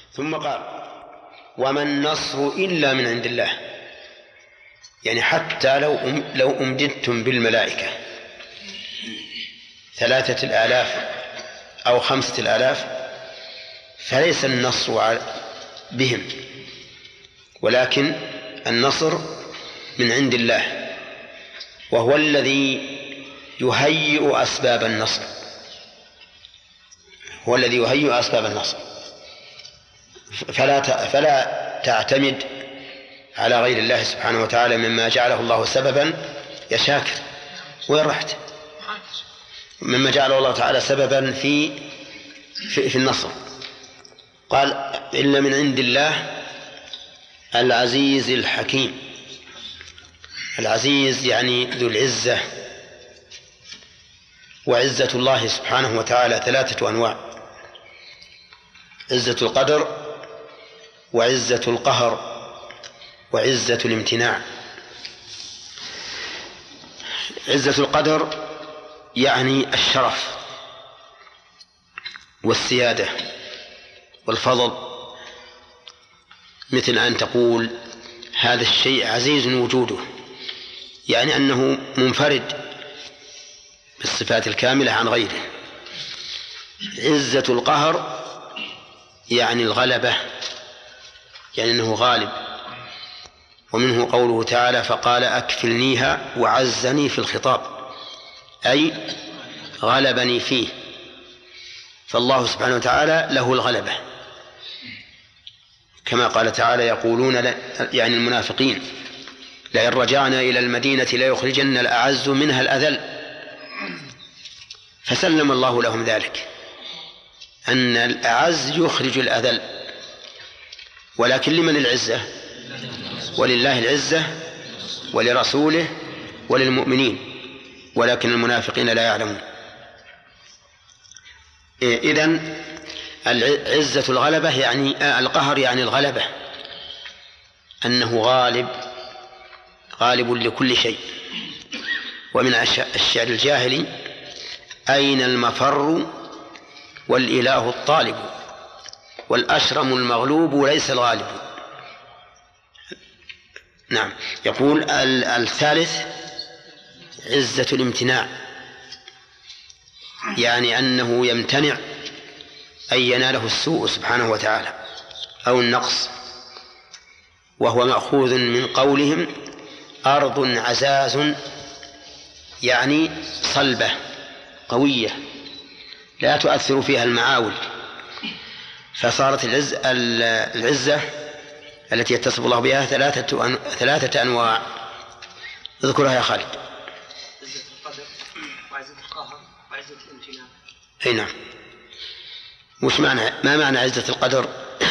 ثم قال وما النصر إلا من عند الله، يعني حتى لو أمددتم بالملائكة 3000 أو 5000 فليس النصر بهم، ولكن النصر من عند الله، وهو الذي يهيئ أسباب النصر، هو الذي يهيئ أسباب النصر. فلا تعتمد على غير الله سبحانه وتعالى مما جعله الله سببا يا شاكر، وين رحت؟ مما جعله الله تعالى سببا في النصر. قال إلا من عند الله العزيز الحكيم. العزيز يعني ذو العزة، وعزة الله سبحانه وتعالى 3 أنواع: عزة القدر، وعزة القهر، وعزة الامتناع. عزة القدر يعني الشرف والسيادة والفضل، مثل أن تقول هذا الشيء عزيز وجوده، يعني أنه منفرد بالصفات الكاملة عن غيره. عزة القهر يعني الغلبة، يعني أنه غالب، ومنه قوله تعالى فقال أكفلنيها وعزني في الخطاب، أي غلبني فيه. فالله سبحانه وتعالى له الغلبة، كما قال تعالى يقولون يعني المنافقين لئن رجعنا إلى المدينة ليخرجن الأعز منها الأذل، فسلم الله لهم ذلك، أن الأعز يخرج الأذل. ولكن لمن العزة؟ ولله العزة ولرسوله وللمؤمنين، ولكن المنافقين لا يعلمون. إذن عزة الغلبة يعني القهر، يعني الغلبة، أنه غالب لكل شيء. ومن الشعر الجاهلي أين المفر والإله الطالب والأشرم المغلوب ليس الغالب. نعم. يقول الثالث عزة الامتناع، يعني أنه يمتنع أن يناله السوء سبحانه وتعالى أو النقص، وهو مأخوذ من قولهم أرض عزاز، يعني صلبة قوية لا تؤثر فيها المعاول. فصارت العزة التي يتصف الله بها 3 أنواع. اذكرها يا خالد. عزة القدر وعزة القهر وعزة الامتناع. أي نعم. ما معنى عزة القدر؟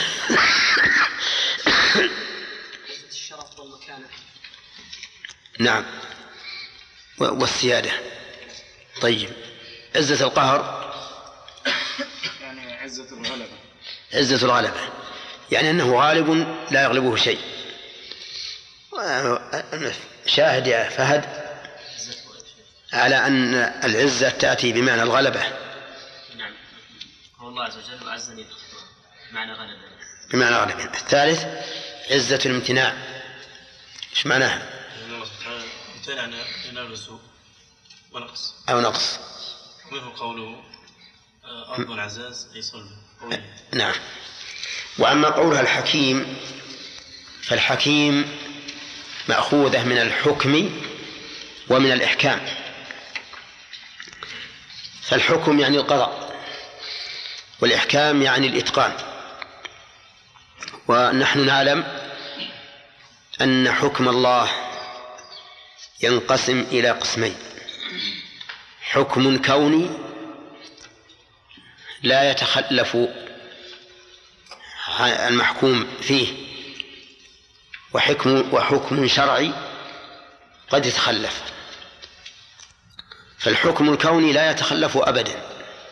عزة الشرف والمكانة. نعم، والسيادة. طيب، عزة القهر يعني عزة الغلبة. عزة الغلبة يعني أنه غالب لا يغلبه شيء. شاهد يا فهد على أن العزة تأتي بمعنى الغلبة. نعم، هو الله عز وجل عزني بمعنى غلبة. بمعنى غلبة. الثالث عزة الامتناع، إيش معناها؟ الله سبحانه امتنع ينال السوء ونقص أو نقص. ومنه قوله أرض عزاز أي صلب. نعم. وأما قولها الحكيم فالحكيم مأخوذة من الحكم ومن الإحكام. فالحكم يعني القضاء، والإحكام يعني الإتقان. ونحن نعلم أن حكم الله ينقسم إلى قسمين: حكم كوني لا يتخلف المحكوم فيه، وحكم شرعي قد يتخلف. فالحكم الكوني لا يتخلف أبدا،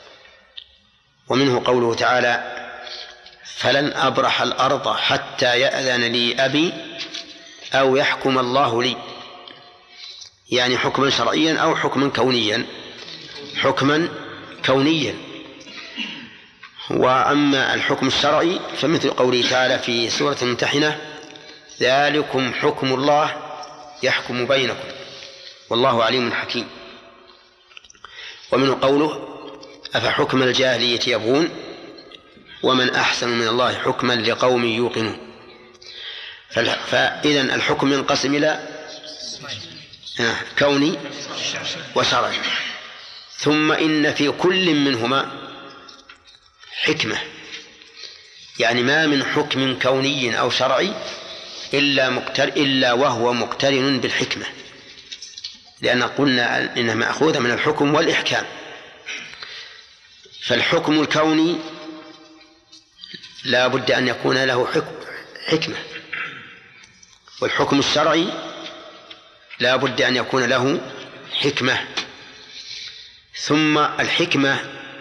ومنه قوله تعالى فلن أبرح الأرض حتى يأذن لي أبي أو يحكم الله لي، يعني حكما شرعيا أو حكما كونيا. حكما كونيا وأما الحكم الشرعي فمثل قوله تعالى في سورة الممتحنة: ذلكم حكم الله يحكم بينكم والله عليم حكيم. ومنه قوله: أفحكم الجاهلية يبغون ومن أحسن من الله حكما لقوم يوقنون. فإذن الحكم ينقسم إلى كوني وشرعي، ثم إن في كل منهما حكمة، يعني ما من حكم كوني أو شرعي إلا وهو مقترن بالحكمة، لأن قلنا إنها مأخوذة من الحكم والإحكام. فالحكم الكوني لا بد أن يكون له حكمة، والحكم الشرعي لا بد أن يكون له حكمة. ثم الحكمة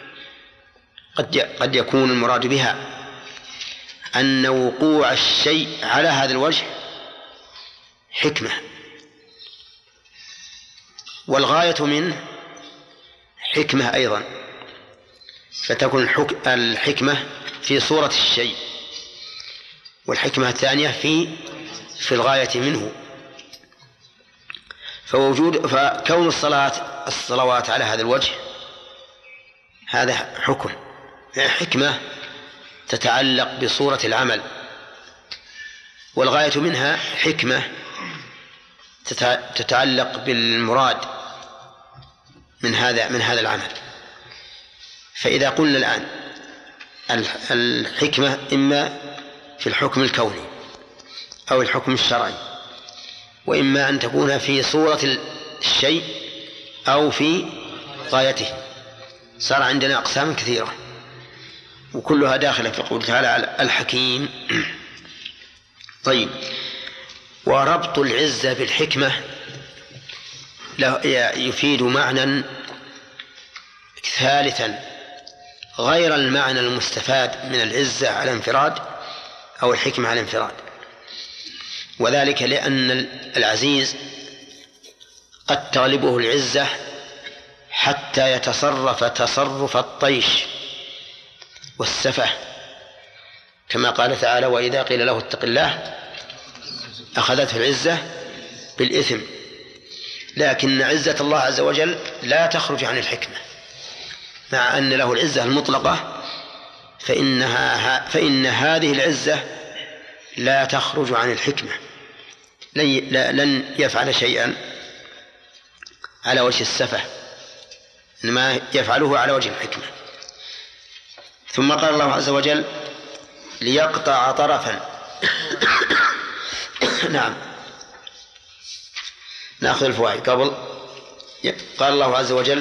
قد يكون المراد بها أن وقوع الشيء على هذا الوجه حكمة، والغاية منه حكمة أيضا، فتكون الحكمة في صورة الشيء، والحكمة الثانية في الغاية منه. فكون الصلوات على هذا الوجه هذا حكمة تتعلق بصورة العمل، والغاية منها حكمة تتعلق بالمراد من هذا العمل. فإذا قلنا الآن الحكمة إما في الحكم الكوني أو الحكم الشرعي، وإما أن تكون في صورة الشيء أو في غايته، صار عندنا أقسام كثيرة وكلها داخلة في قوله تعالى الحكيم. طيب، وربط العزة بالحكمة يفيد معنى ثالثا غير المعنى المستفاد من العزة على انفراد أو الحكمة على انفراد، وذلك لأن العزيز قد تغلبه العزة حتى يتصرف تصرف الطيش والسفه، كما قال تعالى: وإذا قيل له اتق الله أخذته العزة بالإثم. لكن عزة الله عز وجل لا تخرج عن الحكمة، مع أن له العزة المطلقة، فإن هذه العزة لا تخرج عن الحكمة، لن يفعل شيئا على وجه السفه، إنما يفعله على وجه الحكمة. ثم قال الله عز وجل: ليقطع طرفا. نعم، نأخذ الفوائد قبل. قال الله عز وجل: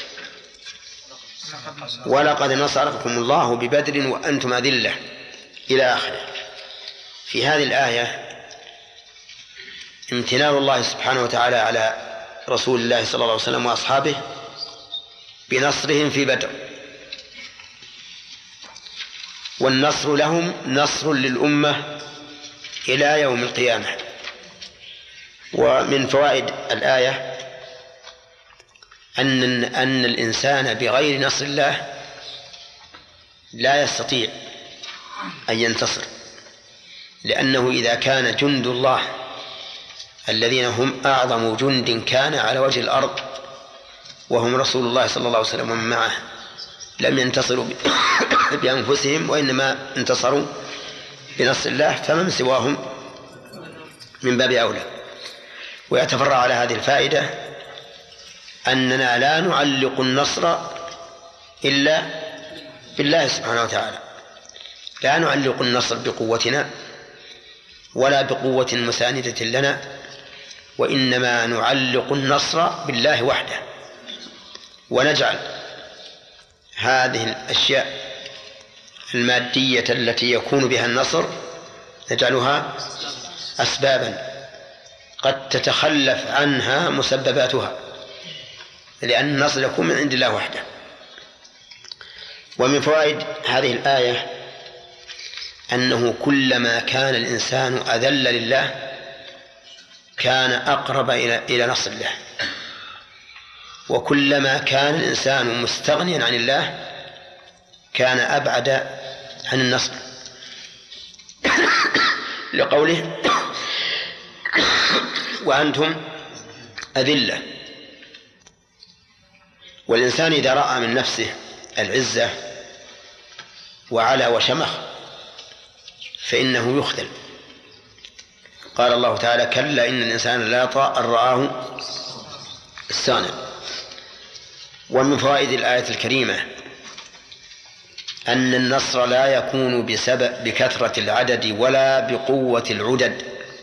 ولقد نصركم الله ببدر وأنتم أذلة، إلى آخره. في هذه الآية امتنان الله سبحانه وتعالى على رسول الله صلى الله عليه وسلم وأصحابه بنصرهم في بدر، والنصر لهم نصر للأمة إلى يوم القيامة. ومن فوائد الآية أن الإنسان بغير نصر الله لا يستطيع أن ينتصر، لأنه إذا كان جند الله الذين هم أعظم جند كان على وجه الأرض وهم رسول الله صلى الله عليه وسلم ومن معه لم ينتصروا بأنفسهم، وإنما انتصروا بنصر الله، فمن سواهم من باب أولى. ويتفرع على هذه الفائدة أننا لا نعلق النصر إلا بالله سبحانه وتعالى، لا نعلق النصر بقوتنا ولا بقوة مساندة لنا، وإنما نعلق النصر بالله وحده، ونجعل هذه الأشياء المادية التي يكون بها النصر نجعلها أسبابا قد تتخلف عنها مسبباتها، لأن النصر يكون من عند الله وحده. ومن فوائد هذه الآية أنه كلما كان الإنسان أذل لله كان أقرب إلى نصر الله، وكلما كان الإنسان مستغنيا عن الله كان أبعد عن النصر لقوله وأنتم أذلة. والإنسان إذا رأى من نفسه العزة وعلا وشمخ فإنه يخذل. قال الله تعالى كلا إن الإنسان لا يطغى أن رآه استغنى. ومن فوائد الآية الكريمة أن النصر لا يكون بكثرة العدد ولا بقوة العدد،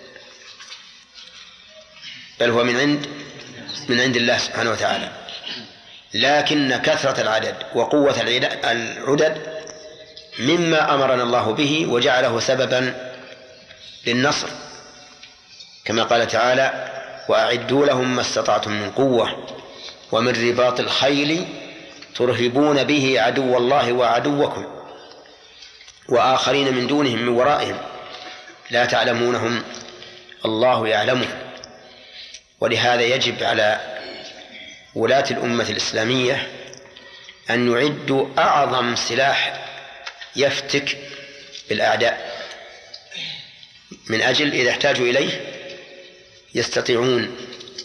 بل هو من عند الله سبحانه وتعالى. لكن كثرة العدد وقوة العدد مما أمرنا الله به وجعله سببا للنصر، كما قال تعالى وأعدوا لهم ما استطعتم من قوة ومن رباط الخيل ترهبون به عدو الله وعدوكم وآخرين من دونهم من ورائهم لا تعلمونهم الله يعلمهم. ولهذا يجب على ولاة الأمة الإسلامية أن يعدوا أعظم سلاح يفتك بالأعداء من أجل إذا احتاجوا إليه يستطيعون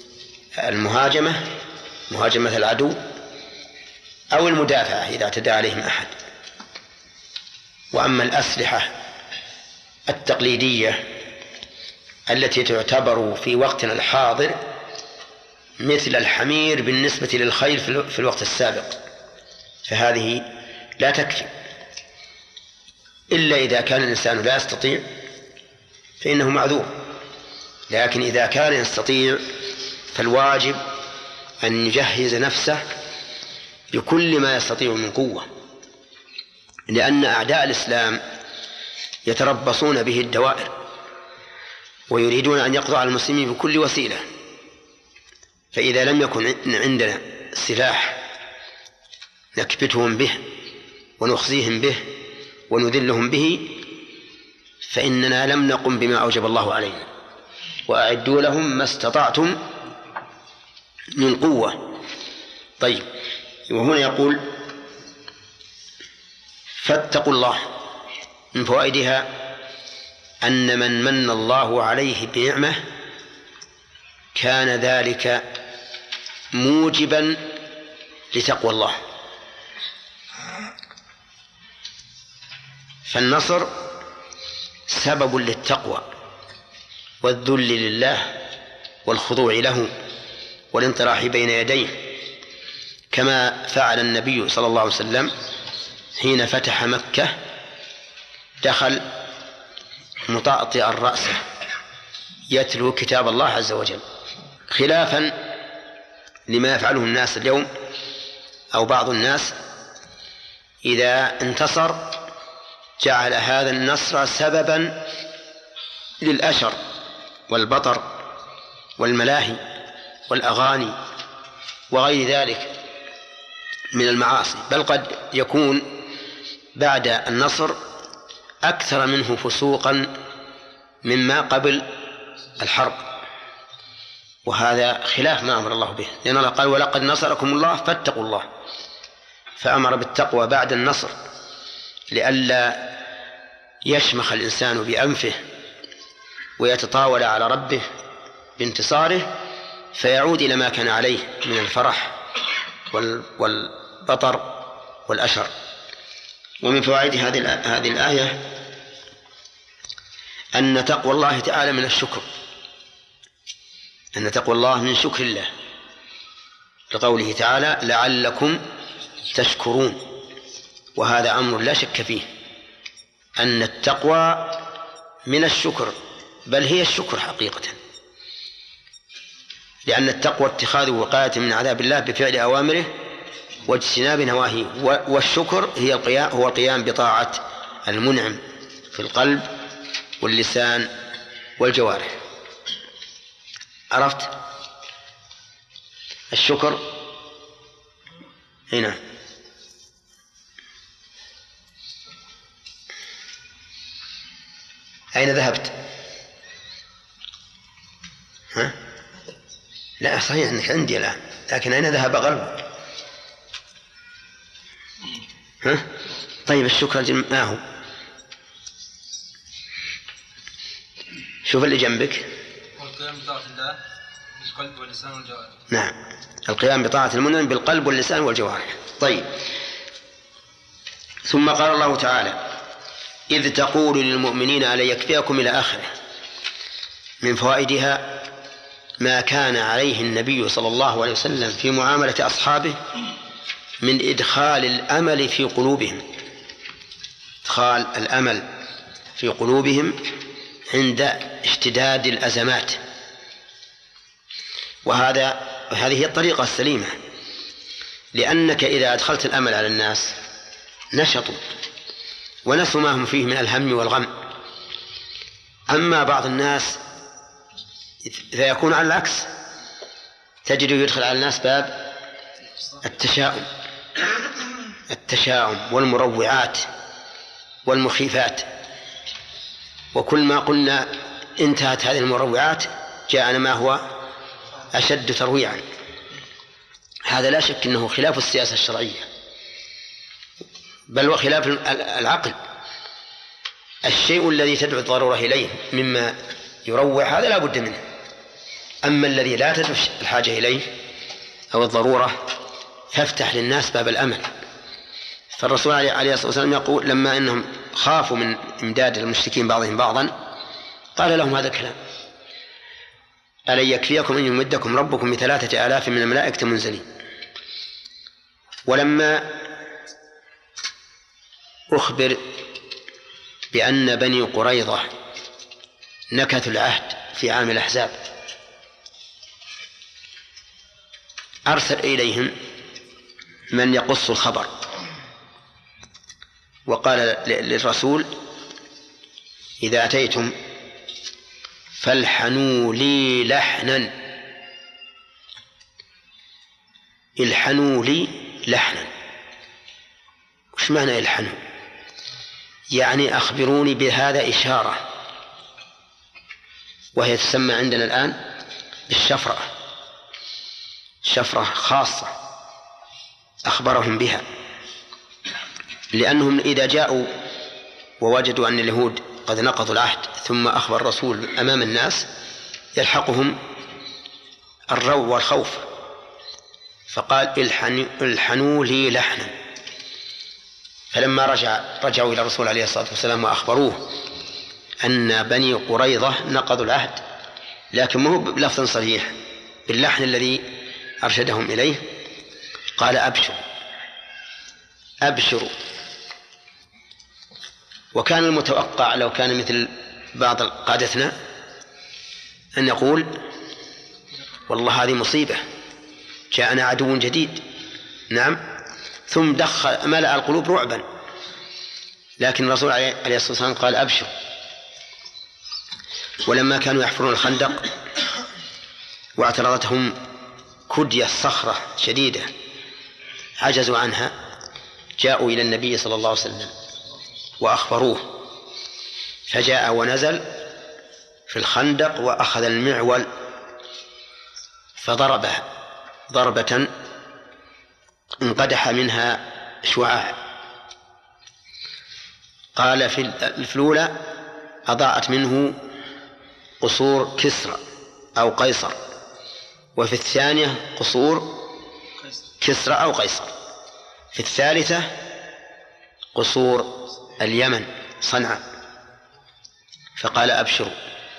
مهاجمة العدو أو المدافعة إذا اعتدى عليهم أحد. وأما الأسلحة التقليدية التي تعتبر في وقتنا الحاضر مثل الحمير بالنسبة للخيل في الوقت السابق فهذه لا تكفي، إلا إذا كان الإنسان لا يستطيع فإنه معذور. لكن إذا كان يستطيع فالواجب أن يجهز نفسه بكل ما يستطيع من قوة، لأن أعداء الإسلام يتربصون به الدوائر ويريدون أن يقضوا على المسلمين بكل وسيلة. فإذا لم يكن عندنا سلاح نكبتهم به ونخزيهم به ونذلهم به فإننا لم نقم بما أوجب الله علينا. وأعدوا لهم ما استطعتم من قوة. طيب، وهنا يقول فاتقوا الله. من فوائدها أن من الله عليه بنعمة كان ذلك موجبا لتقوى الله. فالنصر سبب للتقوى والذل لله والخضوع له والانطراح بين يديه، كما فعل النبي صلى الله عليه وسلم حين فتح مكة، دخل مطأطئا رأسه يتلو كتاب الله عز وجل، خلافا لما يفعله الناس اليوم أو بعض الناس إذا انتصر جعل هذا النصر سببا للأشر والبطر والملاهي والأغاني وغير ذلك من المعاصي، بل قد يكون بعد النصر أكثر منه فسوقا مما قبل الحرب، وهذا خلاف ما أمر الله به، لأن الله قال ولقد نصركم الله فاتقوا الله، فأمر بالتقوى بعد النصر لئلا يشمخ الإنسان بأنفه ويتطاول على ربه بانتصاره فيعود إلى ما كان عليه من الفرح والبطر والأشر. ومن فوائد هذه الآية أن تقوى الله تعالى من الشكر، أن تقوى الله من شكر الله، لقوله تعالى لعلكم تشكرون، وهذا أمر لا شك فيه أن التقوى من الشكر، بل هي الشكر حقيقة، لأن التقوى اتخاذ وقاية من عذاب الله بفعل أوامره واجتناب نواهيه، والشكر هو القيام بطاعة المنعم في القلب واللسان والجوارح. عرفت الشكر هنا؟ أين ذهبت؟ ها؟ لا صحيح أنك عندي الآن، لكن أين ذهب قلبك؟ ها؟ طيب الشكر ما هو؟ شوف اللي جنبك. والقيام بطاعة الله بالقلب واللسان والجوارح. نعم، القيام بطاعة المنعم بالقلب واللسان والجوارح. طيب، ثم قال الله تعالى: إذ تقول للمؤمنين ألا يكفيكم إلى آخره. من فوائدها ما كان عليه النبي صلى الله عليه وسلم في معاملة أصحابه من إدخال الأمل في قلوبهم، إدخال الأمل في قلوبهم عند اشتداد الأزمات. وهذه هي الطريقة السليمة، لأنك إذا أدخلت الأمل على الناس نشطوا ونسوا ما هم فيه من الهم والغم. أما بعض الناس فيكون على العكس، تجده يدخل على الناس باب التشاؤم والمروعات والمخيفات، وكل ما قلنا انتهت هذه المروعات جاءنا ما هو أشد ترويعا. هذا لا شك أنه خلاف السياسة الشرعية، بل وخلاف العقل. الشيء الذي تدعو الضرورة إليه مما يروع هذا لا بد منه، أما الذي لا تدعو الحاجة إليه أو الضرورة فافتح للناس باب الأمل. فالرسول عليه الصلاة والسلام يقول لما أنهم خافوا من إمداد المشركين بعضهم بعضا قال لهم هذا الكلام: ألن يكفيكم أن يمدكم ربكم ب3,000 من الملائكة منزلين. ولما أخبر بأن بني قريظة نكثوا العهد في عام الأحزاب أرسل إليهم من يقص الخبر وقال للرسول: إذا أتيتم فالحنوا لي لحنا. الحنوا لي لحنا، وش معنى الحنوا؟ يعني أخبروني بهذا إشارة، وهي تسمى عندنا الآن بالشفرة، شفرة خاصة أخبرهم بها، لأنهم إذا جاءوا ووجدوا أن اليهود قد نقضوا العهد ثم أخبر الرسول أمام الناس يلحقهم الروع والخوف، فقال: الحنوا لي لحنا. فلما رجعوا إلى الرسول عليه الصلاة والسلام وأخبروه أن بني قريظة نقضوا العهد، لكن ما هو بلفظ صريح، باللحن الذي أرشدهم إليه، قال: أبشروا. وكان المتوقع لو كان مثل بعض قادتنا أن يقول: والله هذه مصيبة، جاءنا عدو جديد. نعم، ثم ملأ القلوب رعبا. لكن الرسول عليه الصلاة والسلام قال: أبشر. ولما كانوا يحفرون الخندق واعترضتهم كدية صخرة شديدة عجزوا عنها، جاءوا إلى النبي صلى الله عليه وسلم وأخبروه، فجاء ونزل في الخندق وأخذ المعول فضربها ضربة انقدح منها شعاع. قال في الأولى أضاءت منه قصور كسرى أو قيصر، وفي الثانية قصور كسرى أو قيصر، في الثالثة قصور اليمن صنعاء. فقال: أبشروا،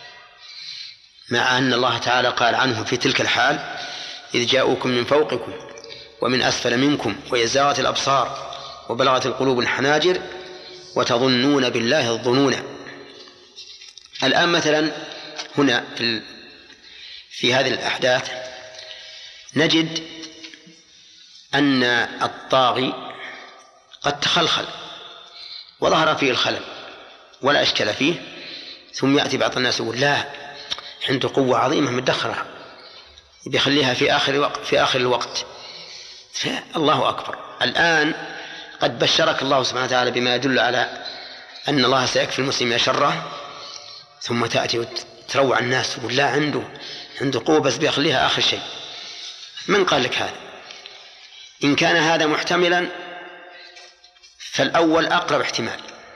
مع أن الله تعالى قال عنه في تلك الحال: إذ جاءوكم من فوقكم ومن أسفل منكم وإذ زاغت الأبصار وبلغت القلوب الحناجر وتظنون بالله الظنون. الآن مثلا هنا في هذه الأحداث نجد أن الطاغي قد تخلخل وظهر فيه الخلل ولا أشكال فيه، ثم يأتي بعض الناس يقول: لا، عنده قوة عظيمة مدخرة بيخليها في آخر الوقت. الله أكبر. الآن قد بشرك الله سبحانه وتعالى بما يدل على أن الله سيكفي المسلمين شره، ثم تأتي وتروع الناس تقول: لا، عنده قوة بس بيخليها آخر شيء. من قال لك هذا؟ إن كان هذا محتملا فالأول أقرب احتمال،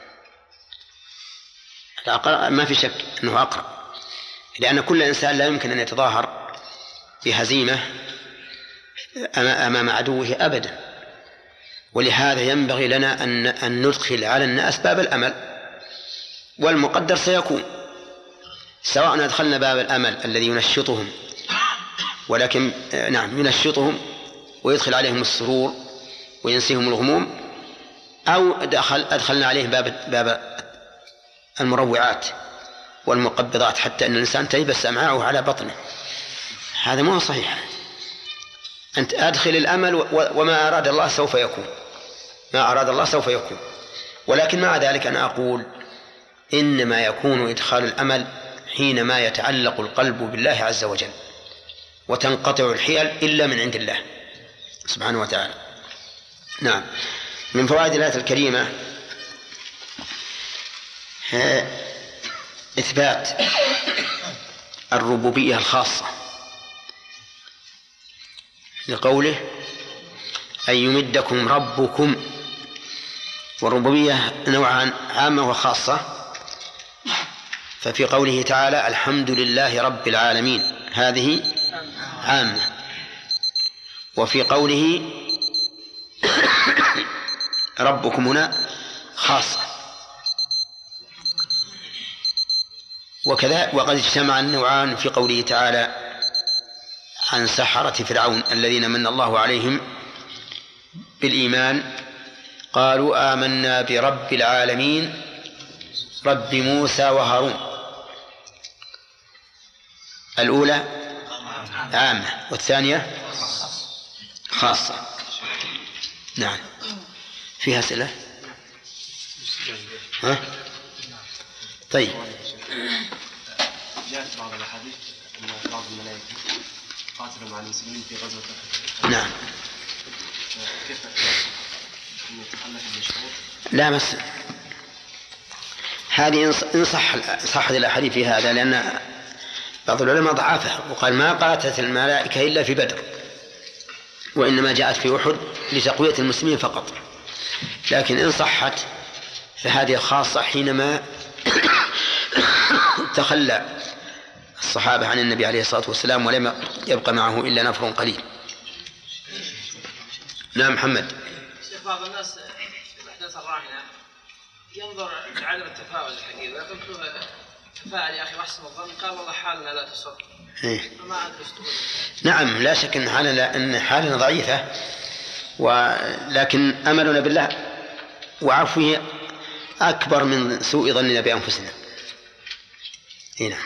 ما في شك أنه أقرب، لأن كل إنسان لا يمكن أن يتظاهر بهزيمة أمام عدوه أبدا. ولهذا ينبغي لنا أن ندخل على الناس باب الأمل، والمقدر سيكون، سواء أدخلنا باب الأمل الذي ينشطهم، ولكن ينشطهم ويدخل عليهم السرور وينسيهم الغموم، أو أدخلنا عليهم باب المروعات والمقبضات حتى أن الإنسان تيبس أمعاؤه على بطنه. هذا ما هو صحيح. أنت أدخل الأمل، وما أراد الله سوف يكون، ما أراد الله سوف يكون. ولكن مع ذلك أنا أقول إنما يكون إدخال الأمل حينما يتعلق القلب بالله عز وجل، وتنقطع الحيل إلا من عند الله سبحانه وتعالى. نعم. من فوائد الآية الكريمة إثبات الربوبية الخاصة لقوله أن يمدكم ربكم، والربوبية نوعان، عامة وخاصة. ففي قوله تعالى الحمد لله رب العالمين هذه عامة، وفي قوله ربكم هنا خاصة. وكذا وقد اجتمع النوعان في قوله تعالى عن سحرة فرعون الذين من الله عليهم بالإيمان قالوا آمنا برب العالمين رب موسى وهارون. الأولى عامة والثانية خاصة. نعم. فيها أسئلة؟ ها؟ طيب. جاءت بعض الأحاديث أن بعض الملائكة قاتلوا مع المسلمين في غزوة أحد. نعم. كيف نتخلف بالشروط؟ لا بس هذه إن صحت الأحاديث في هذا، لأن بعض العلماء ضعفها وقال ما قاتلت الملائكة إلا في بدر، وإنما جاءت في أحد لتقوية المسلمين فقط. لكن إن صحت فهذه خاصة حينما تخلى الصحابة عن النبي عليه الصلاة والسلام ولم يبقى معه إلا نفر قليل. نعم محمد. شيخ، بعض الناس في الأحداث الراهنة ينظر لعدم التفاؤل الحقيقي، ولكن تفاعل يا أخي واحسن الظن، قال والله حالنا لا تسر. ما أدري. نعم لا شك أن حالنا ضعيفة، ولكن أملنا بالله وعفوه أكبر من سوء ظننا بأنفسنا. هنا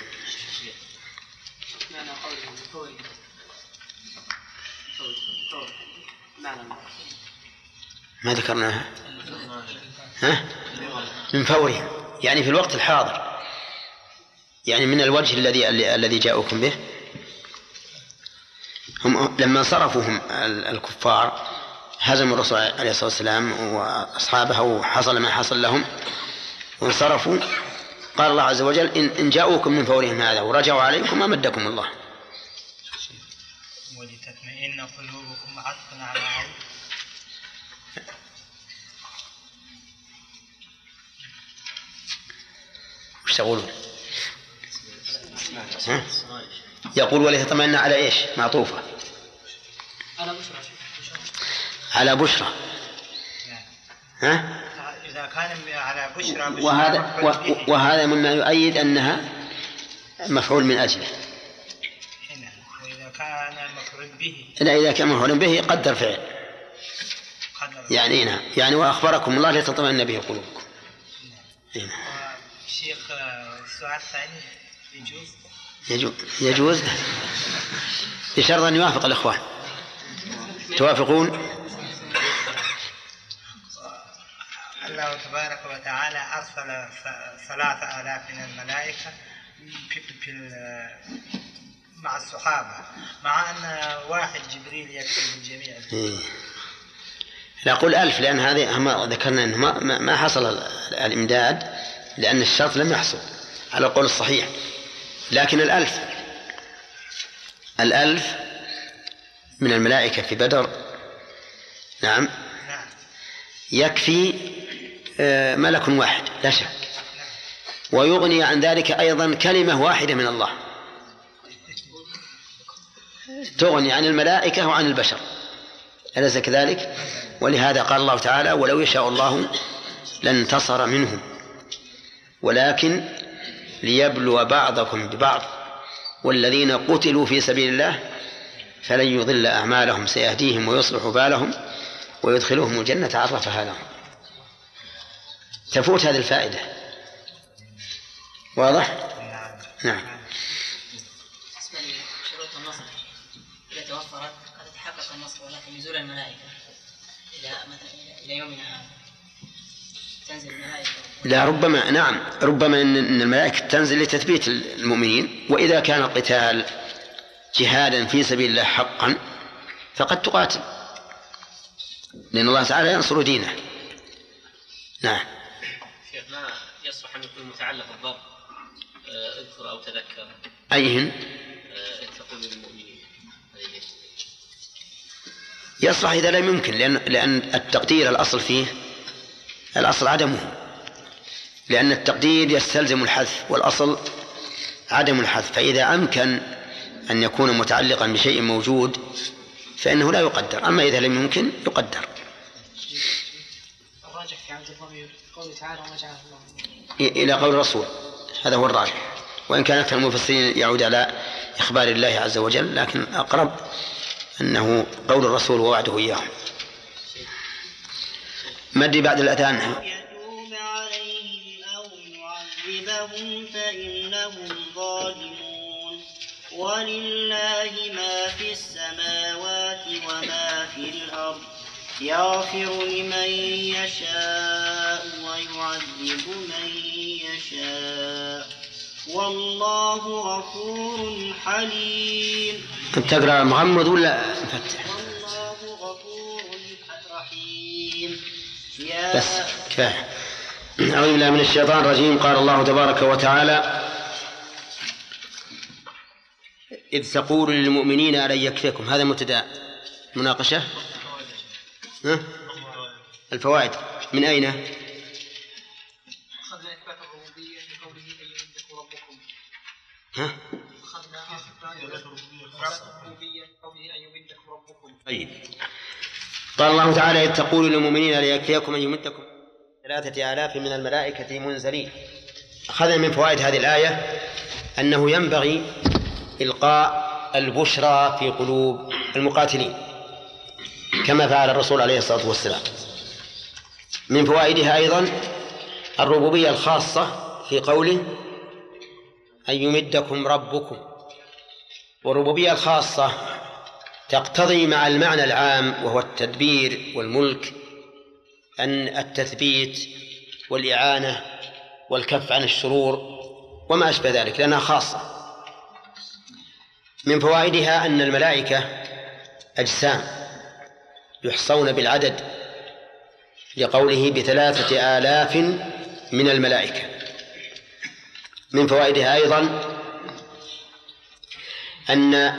ما ذكرناها. ها؟ من فورهم، يعني في الوقت الحاضر، يعني من الوجه الذي جاءوكم به. هم لما انصرفوا هم الكفار هزموا الرسول عليه الصلاة والسلام وأصحابه وحصل ما حصل لهم وانصرفوا، قال الله عز وجل إن جاءوكم من فورهم هذا ورجعوا عليكم أمدكم الله. ولتطمئن قلوبكم عطفا على عين. وش تقولون؟ يقول ولتطمئن على إيش؟ معطوفة على بشرى. ها؟ إذا كان على بشرى وهذا مما يؤيد أنها مفعول من أجله. وإذا كان مفعول به، لا، إذا كان مفعول به قدر فعل، يعني هنا يعني وأخبركم الله لتطمئن به قلوبكم. شيخ السؤال الثاني يجوز بشرط أن يوافق الإخوان. توافقون؟ الله تبارك وتعالى أرسل 3000 من الملائكة مع الصحابة، مع أن واحد جبريل يكفي الجميع. نقول 1000 لأن هذه ما ذكرنا أنه ما حصل الإمداد، لأن الشرط لم يحصل على القول الصحيح. لكن 1000 من الملائكة في بدر نعم يكفي ملك واحد لا شك، ويغني عن ذلك أيضا كلمة واحدة من الله تغني عن الملائكة وعن البشر، أليس كذلك؟ ولهذا قال الله تعالى: ولو يشاء الله لانتصر منهم ولكن ليبلو بعضكم ببعض والذين قتلوا في سبيل الله فلن يضل أعمالهم سيهديهم ويصلح بالهم ويدخلهم الجنة عرفها لهم. تفوت هذه الفائدة. واضح؟ نعم. بالنسبة لشروط النصر إذا توفرت قد يتحقق النصر، ولكن نزول الملائكة إلى يومنا هذا تنزل الملائكة. لا، ربما نعم، ربما أن الملائكة تنزل لتثبيت المؤمنين، وإذا كان القتال جهادا في سبيل الله حقا فقد تقاتل، لأن الله تعالى ينصر دينه. نعم. شيخ، ما يصلح أن يكون متعلق الضرب اذكر أو تذكر أيهن تقول للمؤمنين؟ يصلح إذا لم يمكن، لأن التقدير الأصل فيه الأصل عدمه، لأن التقدير يستلزم الحذف والأصل عدم الحذف، فإذا أمكن أن يكون متعلقا بشيء موجود فإنه لا يقدر، أما إذا لم يمكن يقدر. الراجح في عبد الضمير قوله تعالى وما جعله الله إلى قول الرسول، هذا هو الراجح، وإن كان أكثر المفسرين يعود على إخبار الله عز وجل، لكن أقرب أنه قول الرسول ووعده إياهم. مدي بعد الأذان. يتوب عليهم أو يعذبهم فإنهم ظالمون، ولله ما في السماوات وما في الأرض، يغفر لمن يشاء ويعذب من يشاء، والله غفور حليم. تقرأ مغمض ولا مفتح؟ والله غفور رحيم. بس كفاية. أعوذ بالله من الشيطان الرجيم. قال الله تبارك وتعالى: إذ تقول للمؤمنين ألن يكفيكم. هذا مبتدأ مناقشة. الفوائد من أين؟ أخذنا إثبات الربوبية في قوله أن يمدكم ربكم. أخذنا إثبات الربوبية في قوله أن يمدكم ربكم. طيب. قال الله تعالى: إذ تقول للمؤمنين ألن يكفيكم أن يمدكم 3000 من الملائكة منزلين. أخذنا من فوائد هذه الآية أنه ينبغي إلقاء البشرى في قلوب المقاتلين كما فعل الرسول عليه الصلاة والسلام. من فوائدها أيضا الربوبية الخاصة في قوله أن يمدكم ربكم، والربوبية الخاصة تقتضي مع المعنى العام وهو التدبير والملك أن التثبيت والإعانة والكف عن الشرور وما أشبه ذلك، لأنها خاصة. من فوائدها أن الملائكة أجسام يحصون بالعدد لقوله 3000 من الملائكة. من فوائدها أيضا أن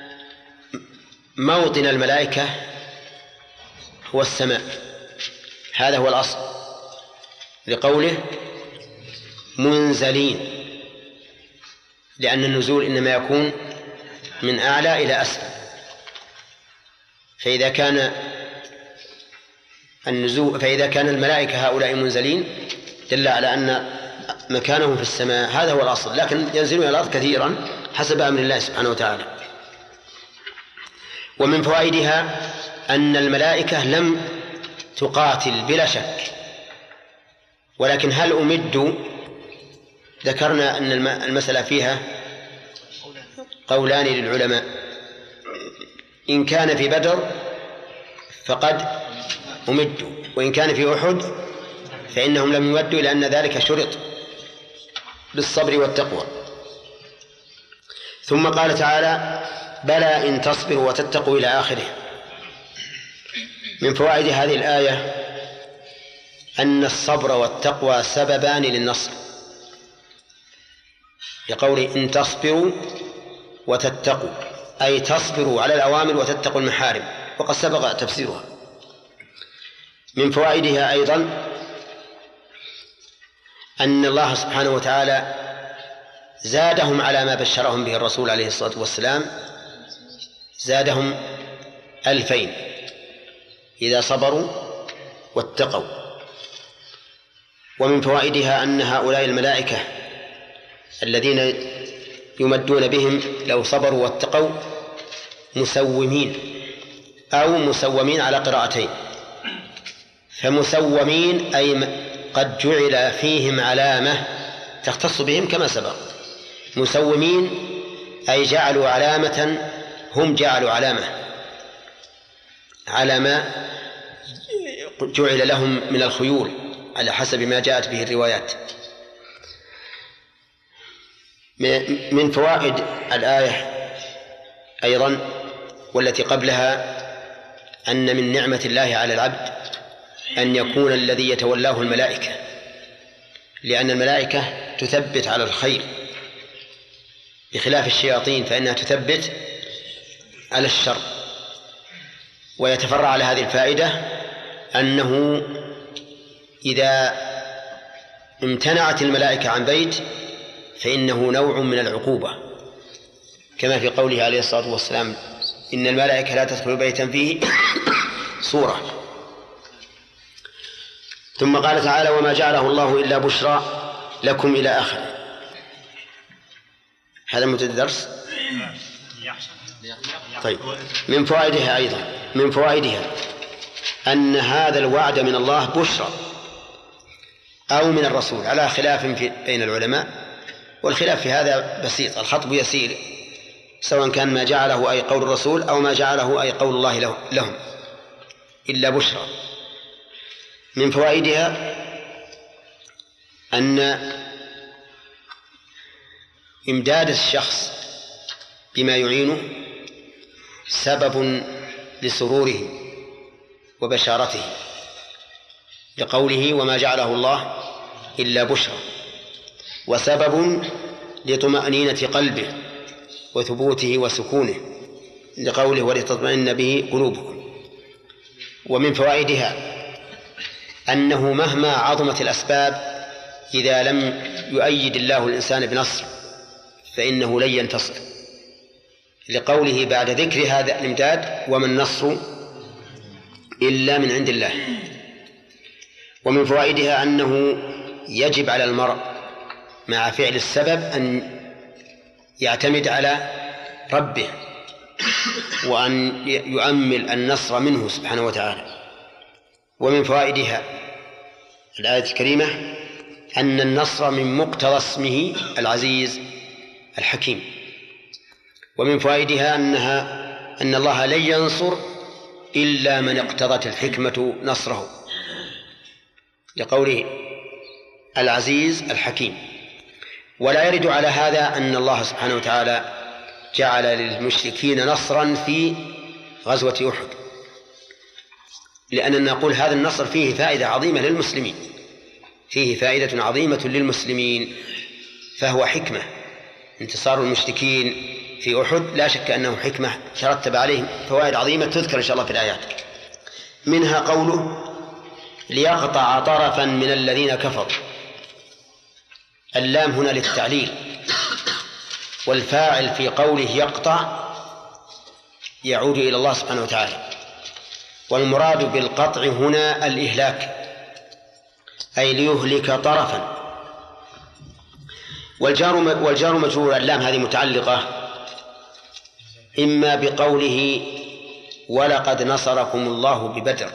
موطن الملائكة هو السماء، هذا هو الأصل، لقوله منزلين، لأن النزول إنما يكون من أعلى إلى أسفل، فإذا كان الملائكة هؤلاء منزلين دل على أن مكانهم في السماء، هذا هو الأصل، لكن ينزلون إلى الأرض كثيرا حسب أمر الله سبحانه وتعالى. ومن فوائدها أن الملائكة لم تقاتل بلا شك، ولكن هل أمدوا؟ ذكرنا أن المسألة فيها قولان للعلماء، إن كان في بدر فقد أمدوا، وإن كان في أحد فإنهم لم يمدوا، لأن ذلك شرط بالصبر والتقوى. ثم قال تعالى: بلى إن تصبروا وتتقوا إلى آخره. من فوائد هذه الآية أن الصبر والتقوى سببان للنصر، يقول إن تصبروا وتتقوا، أي تصبروا على الأوامر وتتقوا المحارم، وقد سبق تفسيرها. من فوائدها أيضا أن الله سبحانه وتعالى زادهم على ما بشرهم به الرسول عليه الصلاة والسلام، زادهم 2000 إذا صبروا واتقوا. ومن فوائدها أن هؤلاء الملائكة الذين يمدون بهم لو صبروا واتقوا مسومين أو مسومين على قراءتين. فمسومين أي قد جعل فيهم علامة تختص بهم كما سبق. مسومين أي جعلوا علامة، هم جعلوا علامة على ما جعل لهم من الخيول على حسب ما جاءت به الروايات. من فوائد الآية أيضا والتي قبلها أن من نعمة الله على العبد أن يكون الذي يتولاه الملائكة، لأن الملائكة تثبت على الخير بخلاف الشياطين فإنها تثبت على الشر. ويتفرع على هذه الفائدة أنه إذا امتنعت الملائكة عن بيت فإنه نوع من العقوبة، كما في قوله عليه الصلاة والسلام: إن الملائكة لا تدخل بيتا فيه صورة. ثم قال تعالى: وما جعله الله إلا بشرى لكم إلى آخره. هذا مبتدأ الدرس. طيب، من فوائدها أيضا من فوائدها أن هذا الوعد من الله بشرى أو من الرسول، على خلاف بين العلماء، والخلاف في هذا بسيط، الخطب يسير، سواء كان ما جعله أي قول الرسول أو ما جعله أي قول الله لهم، إلا بشرى. من فوائدها أن إمداد الشخص بما يعينه سبب لسروره وبشارته، لقوله: وما جعله الله إلا بشرى، وسبب لطمأنينة قلبه وثبوته وسكونه، لقوله: ولتطمئن به قلوبكم. ومن فوائدها أنه مهما عظمت الأسباب إذا لم يؤيد الله الإنسان بنصر فإنه لن ينتصر، لقوله بعد ذكر هذا الإمداد: وما النصر إلا من عند الله. ومن فوائدها أنه يجب على المرء مع فعل السبب أن يعتمد على ربه وأن يؤمل النصر منه سبحانه وتعالى. ومن فوائدها الآية الكريمة أن النصر من مقتضى اسمه العزيز الحكيم. ومن فوائدها أن الله لن ينصر إلا من اقتضت الحكمة نصره، لقوله: العزيز الحكيم. ولا يرد على هذا أن الله سبحانه وتعالى جعل للمشركين نصرا في غزوة أحد، لأننا نقول هذا النصر فيه فائدة عظيمة للمسلمين، فيه فائدة عظيمة للمسلمين، فهو حكمة. انتصار المشركين في أحد لا شك أنه حكمة ترتب عليه فوائد عظيمة تذكر إن شاء الله في الآيات. منها قوله: ليقطع طرفا من الذين كفروا. اللام هنا للتعليل، والفاعل في قوله يقطع يعود إلى الله سبحانه وتعالى، والمراد بالقطع هنا الإهلاك، أي ليهلك طرفا. والجار مجرور اللام هذه متعلقة إما بقوله: ولقد نصركم الله ببدر،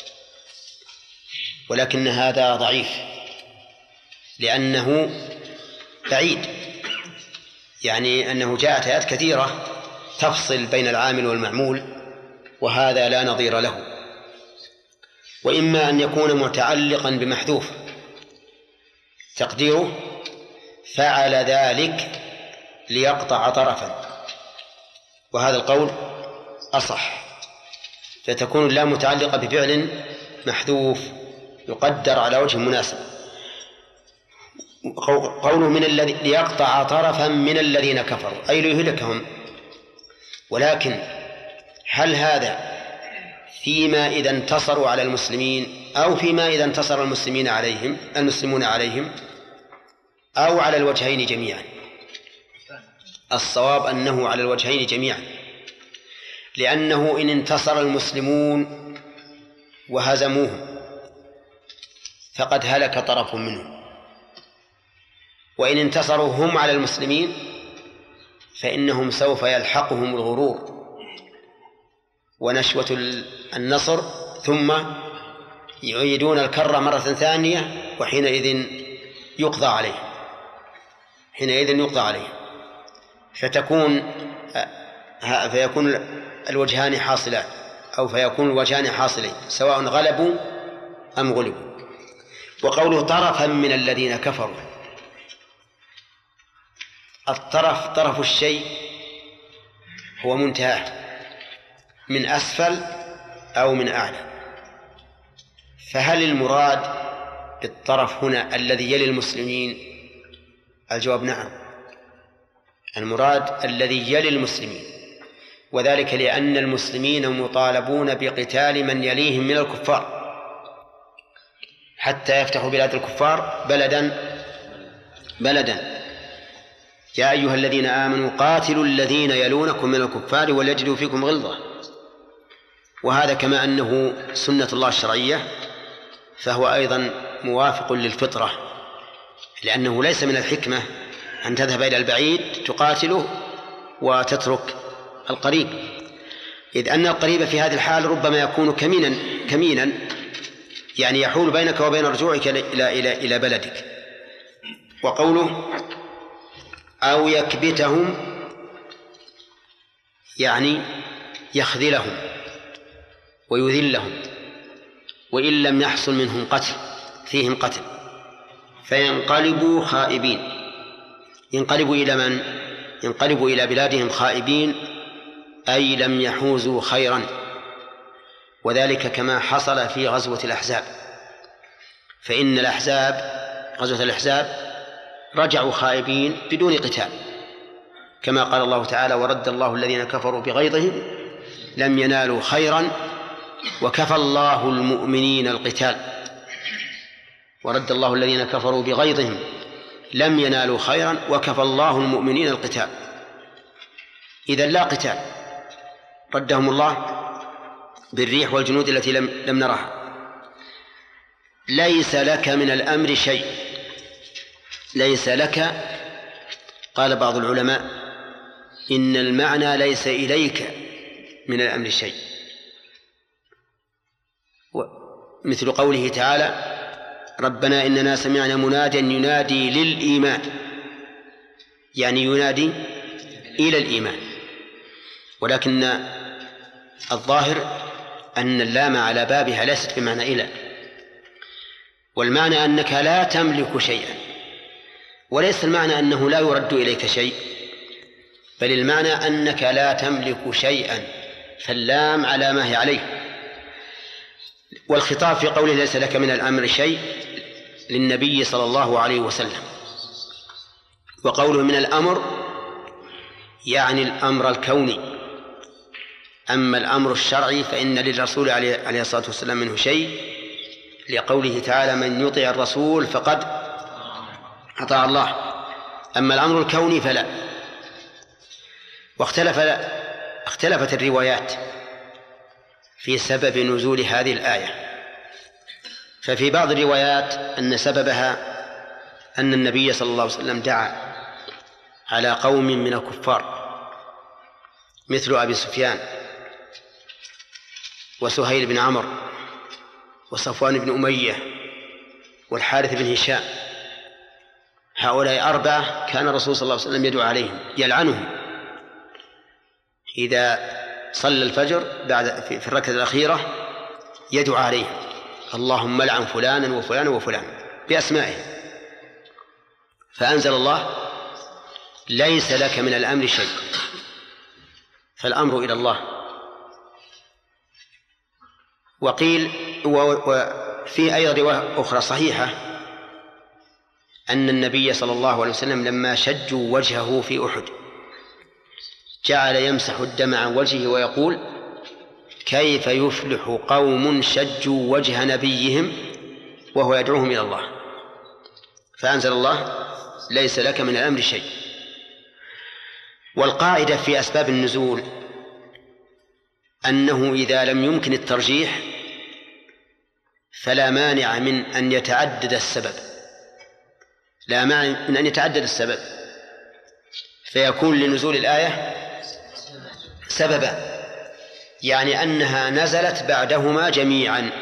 ولكن هذا ضعيف لأنه بعيد، يعني أنه جاءت آيات كثيرة تفصل بين العامل والمعمول، وهذا لا نظير له. وإما أن يكون متعلقا بمحذوف تقديره: فعل ذلك ليقطع طرفا، وهذا القول أصح، فتكون اللام متعلقة بفعل محذوف يقدر على وجه مناسب. قوله من الذي ليقطع طرفا من الذين كفروا أي ليهلكهم. ولكن هل هذا فيما إذا انتصروا على المسلمين أو فيما إذا انتصر المسلمون عليهم؟ أو على الوجهين جميعا. الصواب أنه على الوجهين جميعا، لأنه إن انتصر المسلمون وهزموهم فقد هلك طرف منهم، وإن انتصروا هم على المسلمين فإنهم سوف يلحقهم الغرور ونشوة النصر، ثم يعيدون الكرة مرة ثانية، وحينئذ يقضى عليه، فيكون الوجهان حاصلان، أو فيكون الوجهان حاصلين سواء غلبوا أم غلبوا. وقوله طرفا من الذين كفروا، الطرف طرف الشيء هو منتهاه من أسفل أو من أعلى، فهل المراد بالطرف هنا الذي يلي المسلمين؟ الجواب نعم، المراد الذي يلي المسلمين، وذلك لأن المسلمين مطالبون بقتال من يليهم من الكفار حتى يفتحوا بلاد الكفار بلدا. يا أيها الذين آمنوا قاتلوا الذين يلونكم من الكفار وليجدوا فيكم غلظة. وهذا كما أنه سنة الله الشرعية فهو أيضا موافق للفطرة، لأنه ليس من الحكمة أن تذهب إلى البعيد تقاتله وتترك القريب، إذ أن القريب في هذه الحال ربما يكون كمينا يعني يحول بينك وبين رجوعك إلى بلدك. وقوله أو يكبتهم يعني يخذلهم ويذلهم، وإن لم يحصل منهم فيهم قتل فينقلبوا خائبين. ينقلبوا إلى من؟ ينقلبوا إلى بلادهم خائبين، أي لم يحوزوا خيرا، وذلك كما حصل في غزوة الأحزاب، فإن غزوة الأحزاب رجعوا خائبين بدون قتال، كما قال الله تعالى ورد الله الذين كفروا بغيظهم لم ينالوا خيرا وكفى الله المؤمنين القتال. ورد الله الذين كفروا بغيظهم لم ينالوا خيرا وكفى الله المؤمنين القتال. إذن لا قتال، ردهم الله بالريح والجنود التي لم نرها. ليس لك من الأمر شيء. ليس لك، قال بعض العلماء إن المعنى ليس إليك من الأمر شيء، مثل قوله تعالى ربنا إننا سمعنا مناديا ينادي للإيمان، يعني ينادي إلى الإيمان، ولكن الظاهر أن اللام على بابها ليست بمعنى إلى، والمعنى أنك لا تملك شيئا، وليس المعنى أنه لا يرد إليك شيء، بل المعنى أنك لا تملك شيئا، فاللام على ما هي عليه. والخطاب في قوله ليس لك من الأمر شيء للنبي صلى الله عليه وسلم، وقوله من الأمر يعني الأمر الكوني، أما الأمر الشرعي فإن للرسول عليه الصلاة والسلام منه شيء، لقوله تعالى من يطع الرسول فقد أطاع الله، أما الأمر الكوني فلا. واختلفت الروايات في سبب نزول هذه الآية، ففي بعض الروايات أن سببها أن النبي صلى الله عليه وسلم دعا على قوم من الكفار مثل أبي سفيان وسهيل بن عمرو وصفوان بن أمية والحارث بن هشام. هؤلاء أربعة كان الرسول صلى الله عليه وسلم يدعو عليهم يلعنهم إذا صلى الفجر بعد في الركعة الأخيرة، يدعو عليهم اللهم لعن فلانا وفلانا وفلانا بأسمائهم. فأنزل الله ليس لك من الأمر شيء، فالأمر إلى الله. وقيل وفي أيضا رواية أخرى صحيحة أن النبي صلى الله عليه وسلم لما شجوا وجهه في أحد جعل يمسح الدم عن وجهه ويقول كيف يفلح قوم شجوا وجه نبيهم وهو يدعوهم إلى الله. فأنزل الله ليس لك من الأمر شيء. والقاعدة في أسباب النزول أنه إذا لم يمكن الترجيح فلا مانع من أن يتعدد السبب، لا مانع من أن يتعدد السبب، فيكون لنزول الآية سببا، يعني أنها نزلت بعدهما جميعا،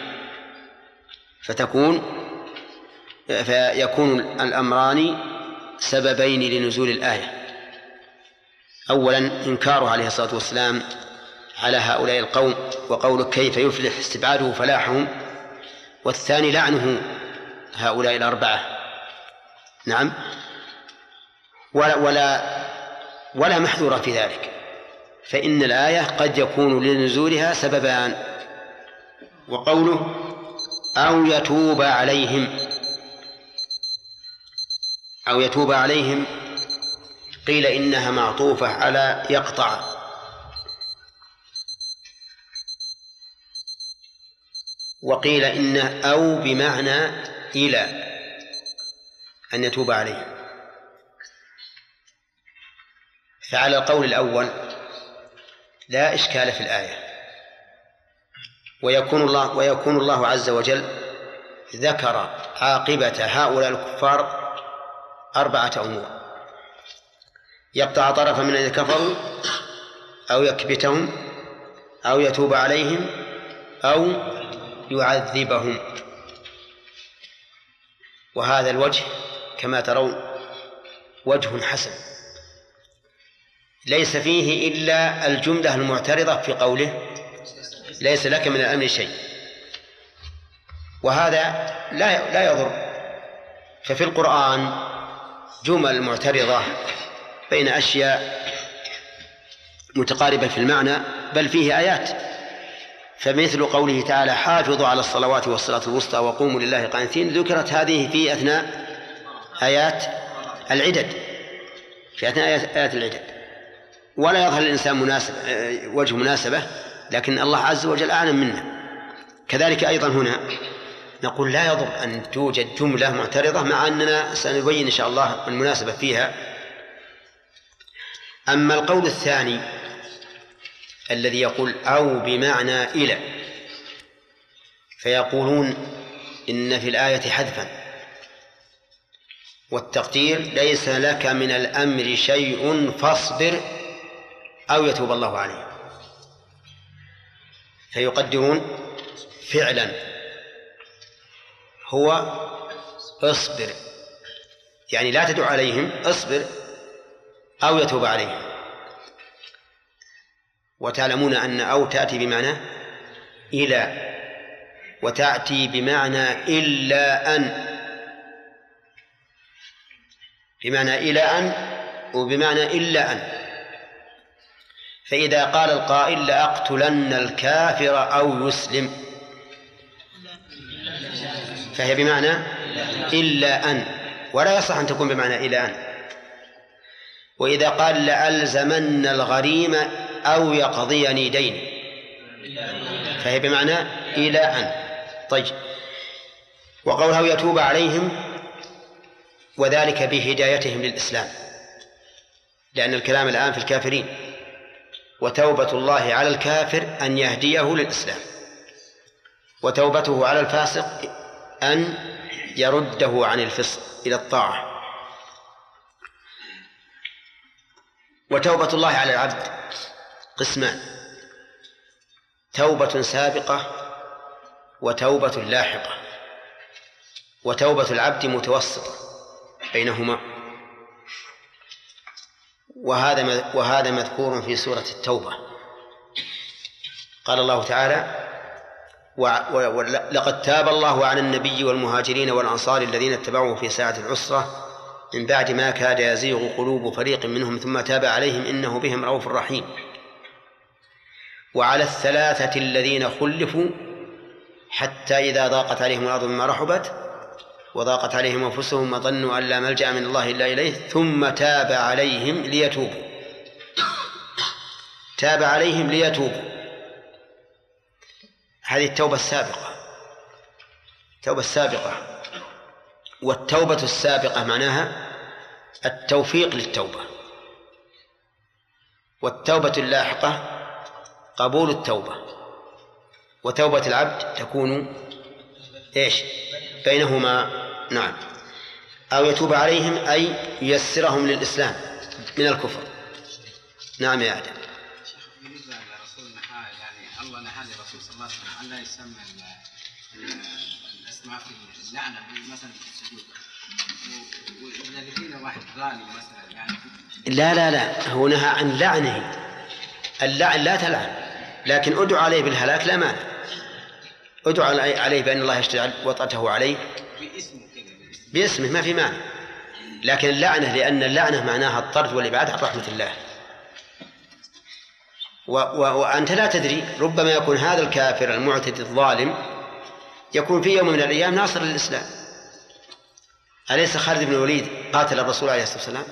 فيكون الأمران سببين لنزول الآية. أولا إنكاره عليه الصلاة والسلام على هؤلاء القوم وقوله كيف يفلح استبعاده فلاحهم، والثاني لعنه هؤلاء الأربعة. نعم، ولا محذور في ذلك، فإن الآية قد يكون لنزولها سببان. وقوله أو يتوب عليهم قيل إنها معطوفة على يقطع، وقيل إن أو بمعنى إلى أن يتوب عليهم. فعلى القول الأول لا إشكال في الآية، ويكون الله عز وجل ذكر عاقبة هؤلاء الكفار 4 أمور: يقطع طرفا من الذين كفروا، أو يكبتهم، أو يتوب عليهم، أو يعذبهم. وهذا الوجه كما ترون وجه حسن، ليس فيه إلا الجملة المعترضة في قوله ليس لك من الأمر شيء، وهذا لا يضر. ففي القرآن جمل معترضة بين أشياء متقاربة في المعنى، بل فيه آيات، فمثل قوله تعالى حافظوا على الصلوات والصلاة الوسطى وقوموا لله قانتين، ذكرت هذه في أثناء آيات العدد، ولا يظهر الإنسان وجه مناسبة، لكن الله عز وجل أعلم منا. كذلك أيضا هنا نقول لا يضر أن توجد جملة معترضة، مع أننا سنبين إن شاء الله المناسبة فيها. أما القول الثاني الذي يقول أو بمعنى إلى، فيقولون إن في الآية حذفا، والتقدير ليس لك من الأمر شيء فاصبر أو يتوب الله عليه، فيقدرون فعلا هو اصبر، يعني لا تدع عليهم، اصبر أو يتوب عليهم. وتعلمون أن أو تأتي بمعنى إلى، وتأتي بمعنى إلا أن، بمعنى إلى أن وبمعنى إلا أن. فإذا قال القائل لأقتلن الكافر أو يسلم، فهي بمعنى إلا أن، ولا يصح أن تكون بمعنى إلى أن. وإذا قال لألزمن الغريم أو يقضيني دين، فهي بمعنى إلى أن. طيب، وقوله يتوب عليهم، وذلك بهدايتهم للإسلام، لأن الكلام الآن في الكافرين، وتوبة الله على الكافر أن يهديه للإسلام، وتوبته على الفاسق أن يرده عن الفسق إلى الطاعة. وتوبة الله على العبد قسمان: توبة سابقة وتوبة لاحقة، وتوبة العبد متوسطة بينهما، وهذا مذكور في سورة التوبة. قال الله تعالى: لقد تاب الله على النبي والمهاجرين والأنصار الذين اتبعوه في ساعة العسرة من بعد ما كاد يزيغ قلوب فريق منهم ثم تاب عليهم إنه بهم رؤوف رحيم. وعلى 3 الذين خلفوا حتى إذا ضاقت عليهم الأرض بما رحبت وضاقت عليهم أنفسهم وظنوا أن لا ملجأ من الله إلا إليه ثم تاب عليهم ليتوبوا. تاب عليهم ليتوبوا، هذه التوبة السابقة. والتوبة السابقة معناها التوفيق للتوبة، والتوبة اللاحقة قبول التوبة، وتوبة العبد تكون إيش بينهما. نعم. أو يتوب عليهم أي ييسرهم للإسلام من الكفر. نعم يا آدم. بالنسبة لرسول نهى، يعني الله نهى للرسول صلى الله عليه وسلم أن لا يسمى الأسماء في اللعنة مثلا في السجود، وإذا لقينا واحد ظالم مثلا يعني لا هو نهى عن لعنه. اللعن لا تلعن، لكن ادعو عليه بالهلاك لا مانع. ادعو عليه بأن الله يشتعل وطأته عليه باسمه ما في مانع، لكن اللعنة لأن اللعنة معناها الطرد والإبعاد عن رحمة الله. وأنت لا تدري، ربما يكون هذا الكافر المعتدي الظالم يكون في يوم من الأيام ناصر للإسلام. أليس خالد بن الوليد قاتل الرسول عليه الصلاة والسلام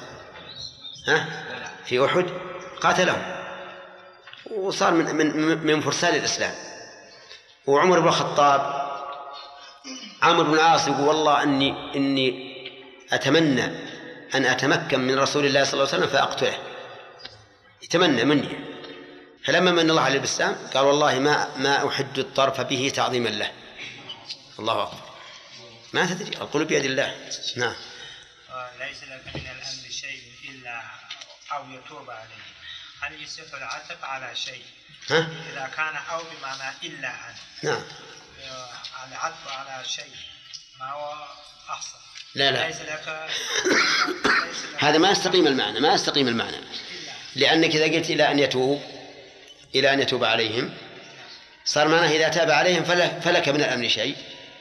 في أحد؟ قاتله وصار من فرسان الإسلام. وعمر بن الخطاب، عمرو بن العاص يقول والله إني أتمنى أن أتمكن من رسول الله صلى الله عليه وسلم فأقتله، يتمنى مني. فلما من الله عليه بالإسلام قال والله ما أحد الطرف به تعظيما له. الله أكبر. ما تدري، القلوب بيد الله. نعم. ليس لك من الأمر شيء إلا أو يتوب عليه. هل يصح العتق على شيء؟ إذا كان أو بمعنى إلا أن. نعم. العتق على شيء ما هو أحسن. لا ليس لك هذا ما يستقيم المعنى، لأنك إذا قلت إلى أن يتوب عليهم صار معناه إذا تاب عليهم فلك من الأمر شيء.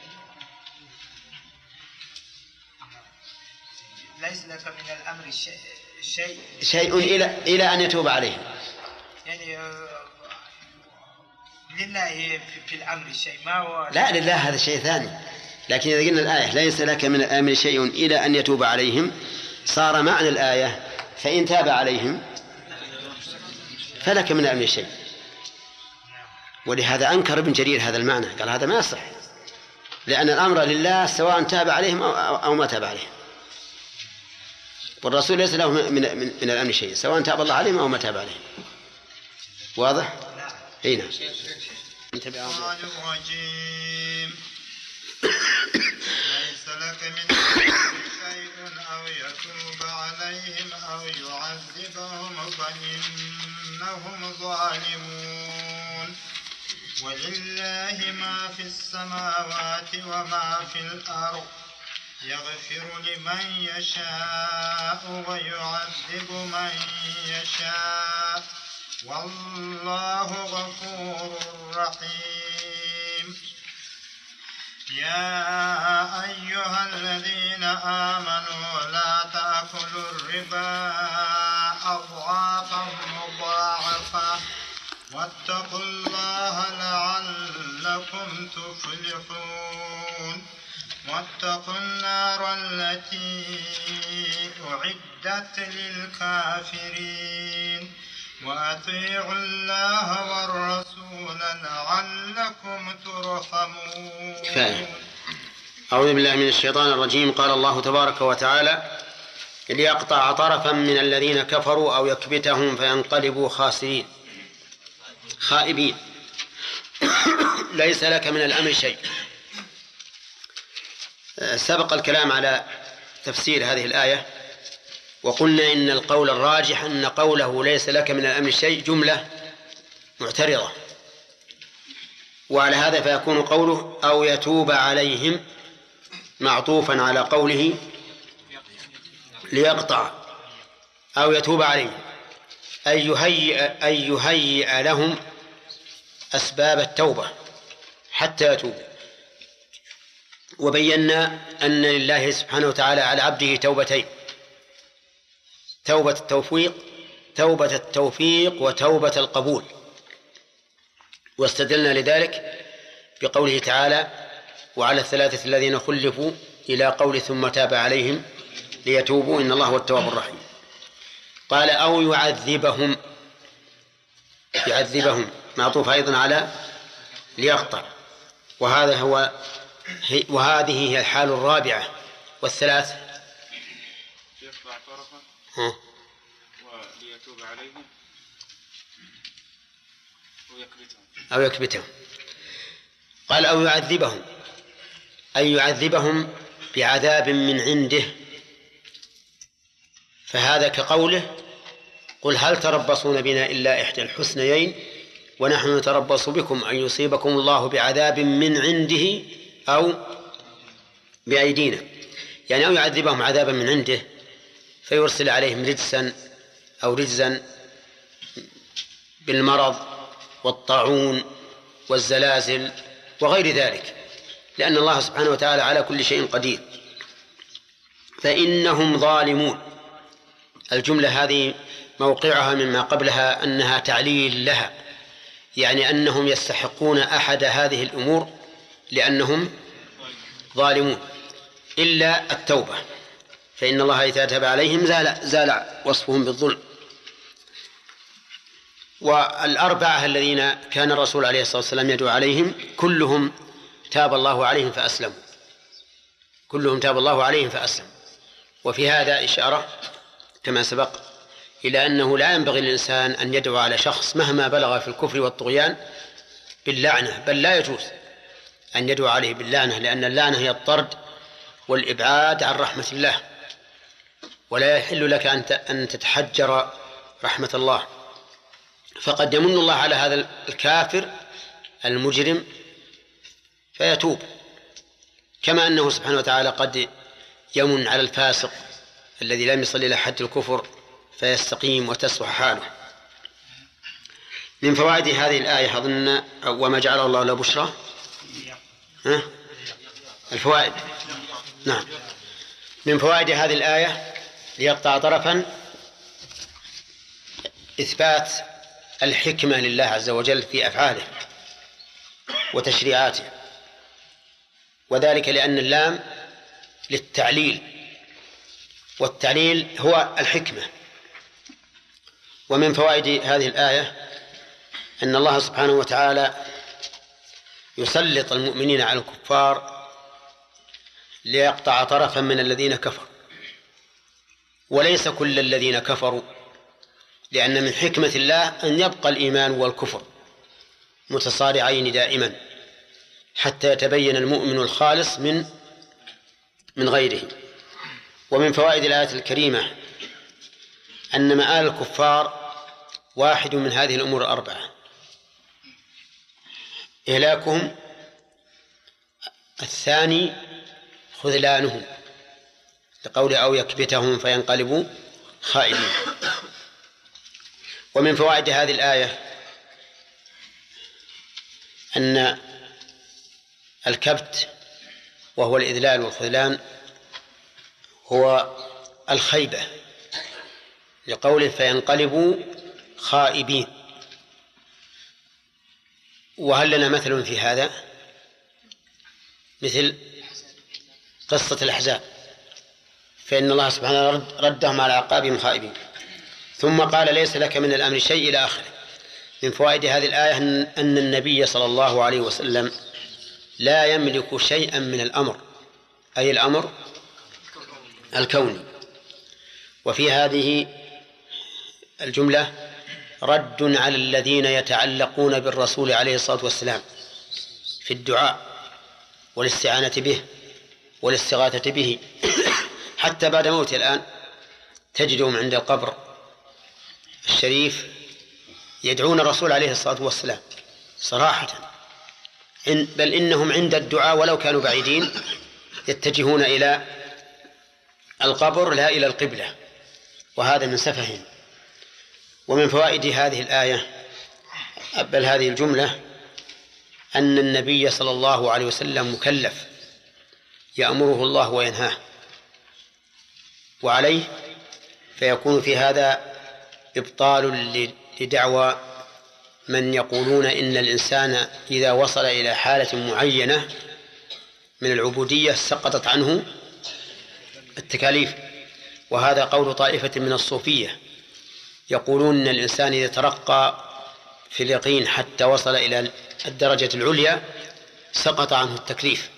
ليس لك من الأمر شيء إلى أن يتوب عليهم، يعني لله في الأمر شيء ما هو. لا لله هذا شيء ثاني، لكن إذا قلنا الآية ليس لك من الأمر شيء إلى أن يتوب عليهم صار معنى الآية فإن تاب عليهم فلك من الأمر شيء. ولهذا أنكر ابن جرير هذا المعنى، قال هذا ما يصح، لأن الأمر لله سواء تاب عليهم أو ما تاب عليهم، والرسول ليس له من الأمر شيء سواء تاب الله عليهم أو ما تاب عليهم. واضح؟ هنا القرآن الرجيم. ليس لك من شيء أو يتوب عليهم أو يعذبهم فإنهم ظالمون. ولله ما في السماوات وما في الأرض، يغفر لمن يشاء ويعذب من يشاء، والله غفور رحيم. يا أيها الذين آمنوا لا تأكلوا الربا أضعافا مضاعفة واتقوا الله لعلكم تفلحون. واتقوا النار التي أعدت للكافرين وأطيعوا الله والرسول لعلكم ترحمون. أعوذ بالله من الشيطان الرجيم. قال الله تبارك وتعالى: ليقطع طرفا من الذين كفروا أو يكبتهم فينقلبوا خائبين. ليس لك من الأمر شيء. سبق الكلام على تفسير هذه الآية، وقلنا إن القول الراجح أن قوله ليس لك من الأمر شيء جملة معترضة، وعلى هذا فيكون قوله أو يتوب عليهم معطوفا على قوله ليقطع أو يتوب عليهم، أي يهيئ لهم أسباب التوبة حتى يتوبوا. وبينا أن لله سبحانه وتعالى على عبده توبتين: توبة التوفيق وتوبة القبول. واستدلنا لذلك بقوله تعالى: وعلى الثلاثة الذين خلفوا إلى قول ثم تاب عليهم ليتوبوا إن الله هو التواب الرحيم. قال أو يعذبهم معطوف أيضا على ليقطع، وهذه هي الحال الرابعة. والثلاث وليتوب عليهم أو يكبتهم. قال أو يعذبهم، أي يعذبهم بعذاب من عنده، فهذا كقوله قل هل تربصون بنا إلا إحدى الحسنيين ونحن نتربص بكم أن يصيبكم الله بعذاب من عنده أو بأيدينا، يعني أو يعذبهم عذابا من عنده فيرسل عليهم رجسا أو رجزا بالمرض والطاعون والزلازل وغير ذلك، لأن الله سبحانه وتعالى على كل شيء قدير. فإنهم ظالمون، الجملة هذه موقعها مما قبلها أنها تعليل لها، يعني أنهم يستحقون أحد هذه الأمور لأنهم ظالمون، إلا التوبة، فإن الله إذا تاب عليهم زال وصفهم بالظلم. والأربعة الذين كان الرسول عليه الصلاة والسلام يدعو عليهم كلهم تاب الله عليهم فأسلموا، كلهم تاب الله عليهم فأسلموا. وفي هذا إشارة كما سبق إلى أنه لا ينبغي للإنسان أن يدعو على شخص مهما بلغ في الكفر والطغيان باللعنة، بل لا يجوز أن يدعو عليه باللعنة، لأن اللعنة هي الطرد والإبعاد عن رحمة الله، ولا يحل لك أن تتحجر رحمة الله. فقد يمن الله على هذا الكافر المجرم فيتوب، كما أنه سبحانه وتعالى قد يمن على الفاسق الذي لم يصل إلى حد الكفر فيستقيم وتصلح حاله. من فوائد هذه الآية أظن وما جعل الله له بشرى، الفوائد، نعم، من فوائد هذه الآية ليقطع طرفا إثبات الحكمة لله عز وجل في أفعاله وتشريعاته، وذلك لأن اللام للتعليل، والتعليل هو الحكمة. ومن فوائد هذه الآية أن الله سبحانه وتعالى يسلط المؤمنين على الكفار ليقطع طرفا من الذين كفروا، وليس كل الذين كفروا، لأن من حكمة الله أن يبقى الإيمان والكفر متصارعين دائما حتى يتبين المؤمن الخالص من غيره. ومن فوائد الآية الكريمة أن مآل الكفار واحد من هذه الأمور الأربعة: إهلاكهم، الثاني خذلانهم لقول أو يكبتهم فينقلبوا خائبين. ومن فوائد هذه الآية أن الكبت وهو الإذلال والخذلان هو الخيبة لقوله فينقلبوا خائبين. وهل لنا مثل في هذا؟ مثل قصة الأحزاب، فإن الله سبحانه ردهم على أعقابهم خائبين. ثم قال ليس لك من الأمر شيء إلى آخره. من فوائد هذه الآية أن النبي صلى الله عليه وسلم لا يملك شيئا من الأمر، أي الأمر الكوني. وفي هذه الجملة رد على الذين يتعلقون بالرسول عليه الصلاة والسلام في الدعاء والاستعانة به والاستغاثة به حتى بعد موته الآن تجدهم عند القبر الشريف يدعون الرسول عليه الصلاة والسلام صراحة، بل إنهم عند الدعاء ولو كانوا بعيدين يتجهون إلى القبر لا إلى القبلة، وهذا من سفههم. ومن فوائد هذه الآية بل هذه الجملة أن النبي صلى الله عليه وسلم مكلف يأمره الله وينهاه وعليه، فيكون في هذا إبطال لدعوى من يقولون إن الإنسان إذا وصل إلى حالة معينة من العبودية سقطت عنه التكاليف. وهذا قول طائفة من الصوفية يقولون إن الإنسان إذا ترقى في اليقين حتى وصل إلى الدرجة العليا سقط عنه التكليف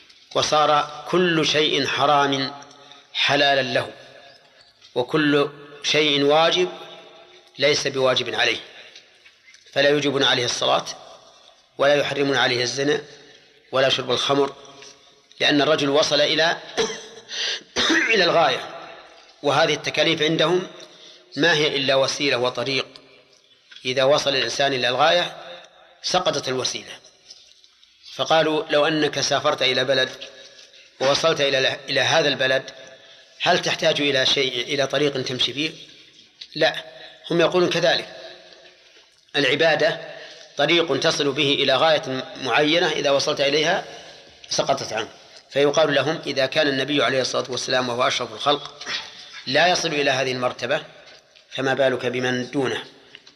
وصار كل شيء حرام حلالا له، وكل شيء واجب ليس بواجب عليه، فلا يوجبون عليه الصلاة ولا يحرمون عليه الزنا ولا شرب الخمر، لأن الرجل وصل إلى الغاية، وهذه التكاليف عندهم ما هي إلا وسيلة وطريق. إذا وصل الإنسان إلى الغاية سقطت الوسيلة. فقالوا لو أنك سافرت إلى بلد ووصلت إلى هذا البلد هل تحتاج إلى شيء، إلى طريق تمشي فيه؟ لا، هم يقولون كذلك. العبادة طريق تصل به إلى غاية معينة، إذا وصلت إليها سقطت عنه. فيقال لهم إذا كان النبي عليه الصلاة والسلام وهو أشرف الخلق لا يصل إلى هذه المرتبة، فما بالك بمن دونه.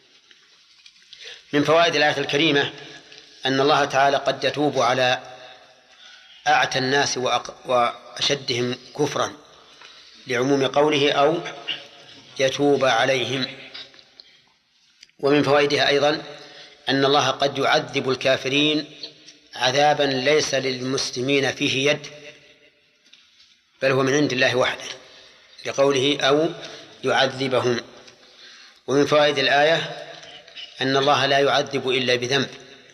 من فوائد الآية الكريمة أن الله تعالى قد يتوب على أعتى الناس وأشدهم كفرا، لعموم قوله أو يتوب عليهم. ومن فوائدها أيضا أن الله قد يعذب الكافرين عذابا ليس للمسلمين فيه يد، بل هو من عند الله وحده، لقوله أو يعذبهم. ومن فوائد الآية أن الله لا يعذب إلا بذنب،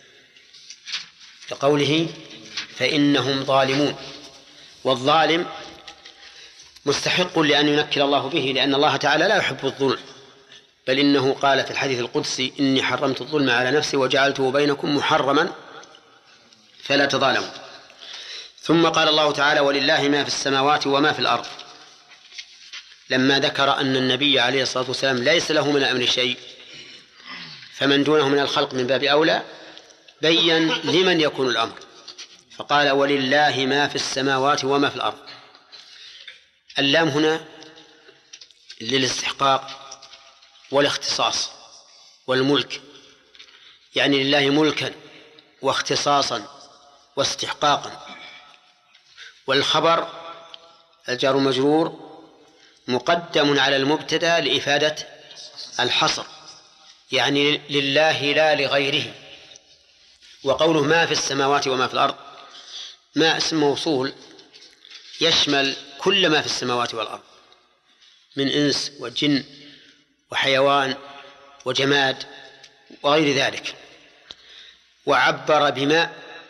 لقوله فإنهم ظالمون، والظالم مستحق لأن ينكل الله به، لأن الله تعالى لا يحب الظلم، بل إنه قال في الحديث القدسي إني حرمت الظلم على نفسي وجعلته بينكم محرما فلا تظالموا. ثم قال الله تعالى ولله ما في السماوات وما في الأرض، لما ذكر أن النبي عليه الصلاة والسلام ليس له من الأمر شيء، فمن دونه من الخلق من باب أولى، بين لمن يكون الأمر، فقال ولله ما في السماوات وما في الأرض. اللام هنا للاستحقاق والاختصاص والملك، يعني لله ملكا واختصاصا واستحقاقا. والخبر الجار مجرور مقدم على المبتدأ لإفادة الحصر، يعني لله لا لغيره. وقوله ما في السماوات وما في الأرض ما اسم موصول يشمل كل ما في السماوات والأرض من إنس وجن وحيوان وجماد وغير ذلك. وعبر بما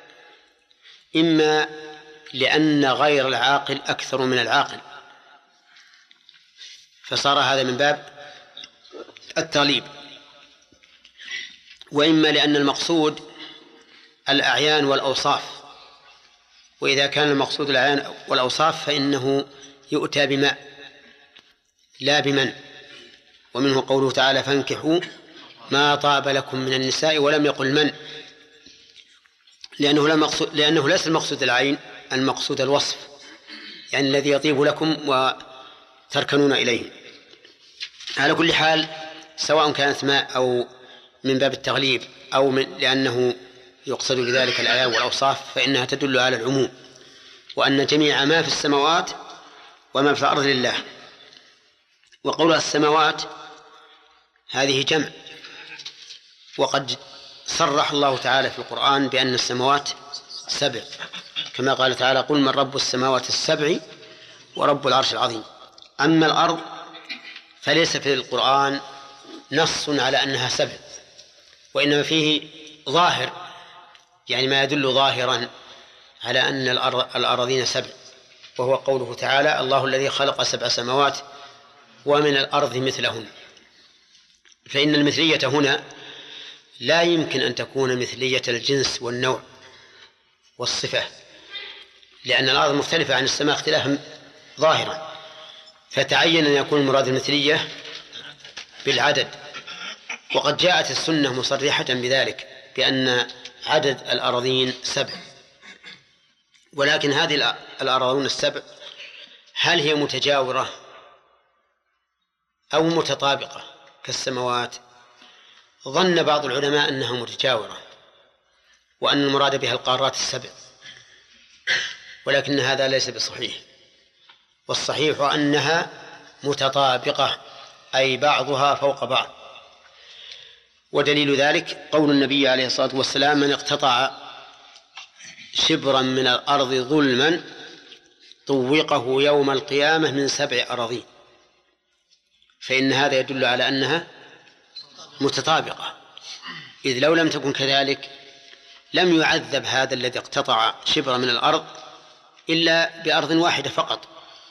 إما لأن غير العاقل أكثر من العاقل، فصار هذا من باب التغليب، وإما لأن المقصود الأعيان والأوصاف، وإذا كان المقصود الأعيان والأوصاف فإنه يؤتى بماء لا بمن. ومنه قوله تعالى فانكحوا ما طاب لكم من النساء، ولم يقل من، لأنه ليس المقصود العين، المقصود الوصف، يعني الذي يطيب لكم وتركنون إليه. على كل حال سواء كانت ماء أو من باب التغليب أو لأنه يقصد بذلك الأعيان والأوصاف، فإنها تدل على العموم، وأن جميع ما في السماوات وما في الأرض لله. وقول السماوات هذه جمع، وقد صرح الله تعالى في القرآن بأن السماوات 7، كما قال تعالى قل من رب السماوات 7 ورب العرش العظيم. أما الأرض فليس في القرآن نص على أنها 7، وإنما فيه ظاهر، يعني ما يدل ظاهرا على أن الأراضين 7، وهو قوله تعالى الله الذي خلق 7 سماوات ومن الأرض مثلهن. فإن المثلية هنا لا يمكن أن تكون مثلية الجنس والنوع والصفة، لأن الأرض مختلفة عن السماء اختلافا ظاهرا، فتعين أن يكون المراد المثلية بالعدد. وقد جاءت السنة مصرحة بذلك بأن عدد الأراضين 7، ولكن هذه الأراضين 7 هل هي متجاورة أو متطابقة كالسماوات؟ ظن بعض العلماء أنها متجاورة، وأن المراد بها القارات 7، ولكن هذا ليس بصحيح، والصحيح أنها متطابقة، أي بعضها فوق بعض. ودليل ذلك قول النبي عليه الصلاة والسلام من اقتطع شبرا من الأرض ظلما طوقه يوم القيامة من 7 أراضين. فإن هذا يدل على أنها متطابقة، إذ لو لم تكن كذلك لم يعذب هذا الذي اقتطع شبرا من الأرض إلا بأرض واحدة فقط.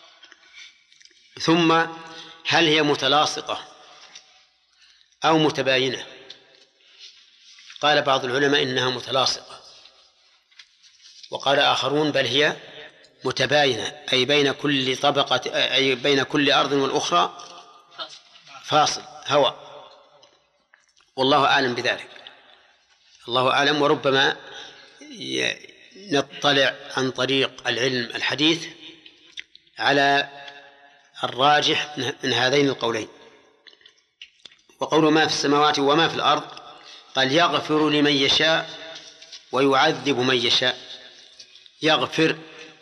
ثم هل هي متلاصقة أو متباينة؟ قال بعض العلماء إنها متلاصقة، وقال آخرون بل هي متباينة، أي بين كل طبقة، أي بين كل أرض والأخرى فاصل هواء، والله أعلم بذلك، الله أعلم. وربما نطلع عن طريق العلم الحديث على الراجح من هذين القولين. وقول ما في السماوات وما في الأرض قال يغفر لمن يشاء ويعذب من يشاء. يغفر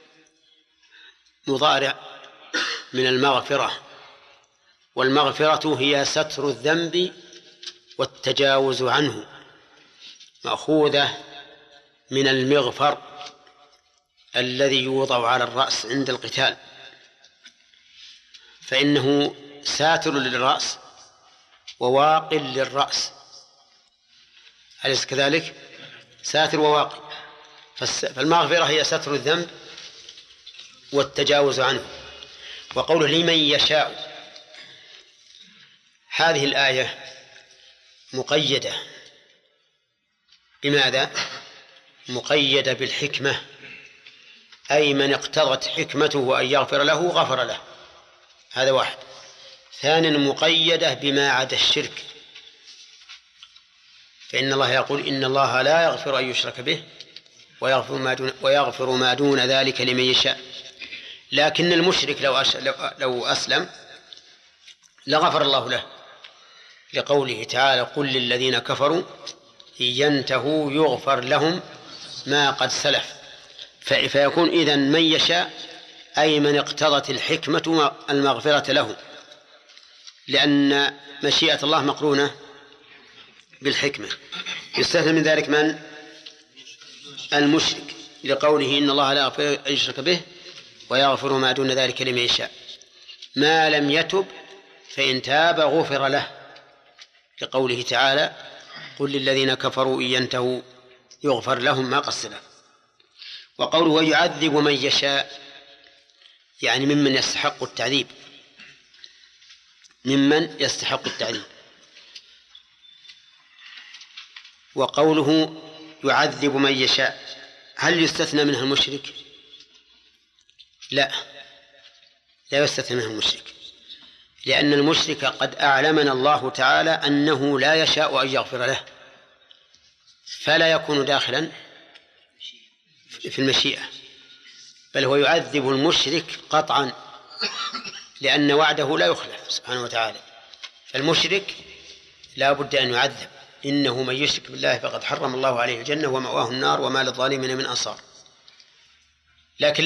مضارع من المغفرة، والمغفرة هي ستر الذنب والتجاوز عنه، مأخوذة من المغفر الذي يوضع على الرأس عند القتال، فإنه ساتر للرأس وواق للرأس، أليس كذلك؟ ساتر وواقي. فالمغفرة هي ستر الذنب والتجاوز عنه. وقوله لمن يشاء، هذه الآية مقيدة بماذا؟ مقيدة بالحكمة، أي من اقتضت حكمته أن يغفر له غفر له، هذا واحد. ثانيا مقيدة بما عدا الشرك، فإن الله يقول إن الله لا يغفر أن يشرك به ويغفر ما دون ذلك لمن يشاء. لكن المشرك لو أسلم لغفر الله له، لقوله تعالى قل للذين كفروا إن ينتهوا يغفر لهم ما قد سلف. فيكون إذن من يشاء أي من اقتضت الحكمة المغفرة له، لأن مشيئة الله مقرونة بالحكمة. يستثنى من ذلك من؟ المشرك، لقوله إن الله لا يغفر أن يشرك به ويغفر ما دون ذلك لمن يشاء ما لم يتب، فإن تاب غفر له، لقوله تعالى قل للذين كفروا إن ينتهوا يغفر لهم ما قد سلف. وقوله ويعذب من يشاء يعني ممن يستحق التعذيب، ممن يستحق التعذيب. وقوله يعذب من يشاء هل يستثنى منها المشرك؟ لا يستثنى منها المشرك، لأن المشرك قد أعلمنا الله تعالى أنه لا يشاء أن يغفر له، فلا يكون داخلا في المشيئة، بل هو يعذب المشرك قطعا، لأن وعده لا يخلف سبحانه وتعالى. فالمشرك لا بد أن يعذب، إنه من يشرك بالله فقد حرم الله عليه الجنة ومأواه النار وما للظالمين من أنصار. لكن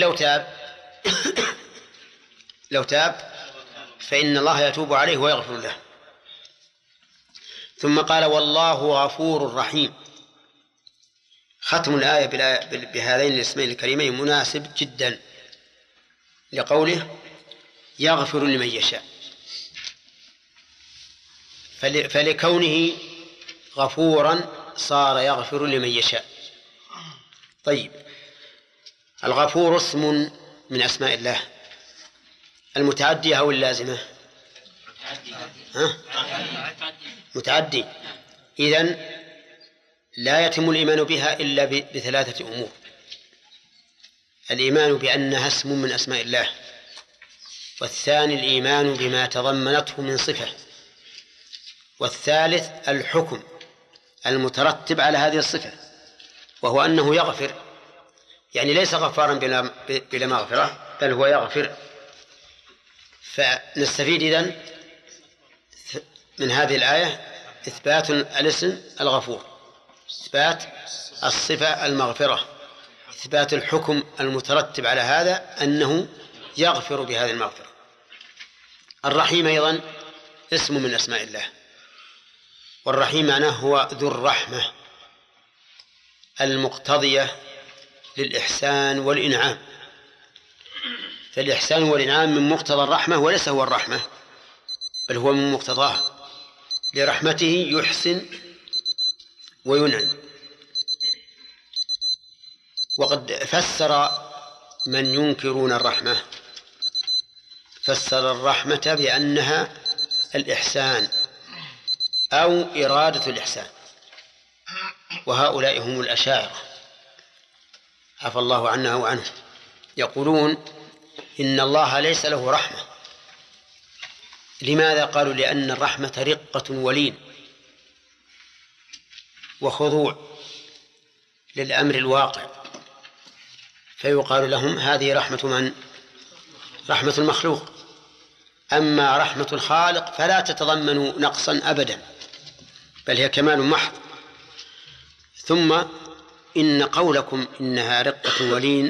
لو تاب فإن الله يتوب عليه ويغفر له. ثم قال والله غفور رحيم. ختم الآية بهذين الاسمين الكريمين مناسب جدا لقوله يغفر لمن يشاء، فلكونه غفورا صار يغفر لمن يشاء. طيب، الغفور اسم من أسماء الله المتعدية أو اللازمة؟ متعدي. إذن لا يتم الإيمان بها إلا بثلاثة أمور: الإيمان بأنها اسم من أسماء الله، والثاني الإيمان بما تضمنته من صفة، والثالث الحكم المترتب على هذه الصفة، وهو أنه يغفر، يعني ليس غفارا بلا مغفرة، بل هو يغفر. فنستفيد إذن من هذه الآية إثبات الاسم الغفور، إثبات الصفة المغفرة، إثبات الحكم المترتب على هذا أنه يغفر بهذه المغفرة. الرحيم أيضا اسم من أسماء الله، والرحيم معناه هو ذو الرحمة المقتضية للإحسان والإنعام، فالإحسان والإنعام من مقتضى الرحمة وليس هو الرحمة، بل هو من مقتضاها، لرحمته يحسن وينعم. وقد فسر من ينكرون الرحمة، فسر الرحمة بأنها الإحسان أو إرادة الإحسان، وهؤلاء هم الأشاعرة عفى الله عنا وعنهم، يقولون إن الله ليس له رحمة. لماذا؟ قالوا لأن الرحمة رقة ولين وخضوع للأمر الواقع، فيقال لهم هذه رحمة من؟ رحمة المخلوق. أما رحمة الخالق فلا تتضمن نقصا أبدا، بل هي كمال محض. ثم إن قولكم إنها رقة ولين،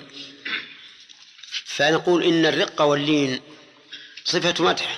فنقول إن الرقة واللين صفة مدح،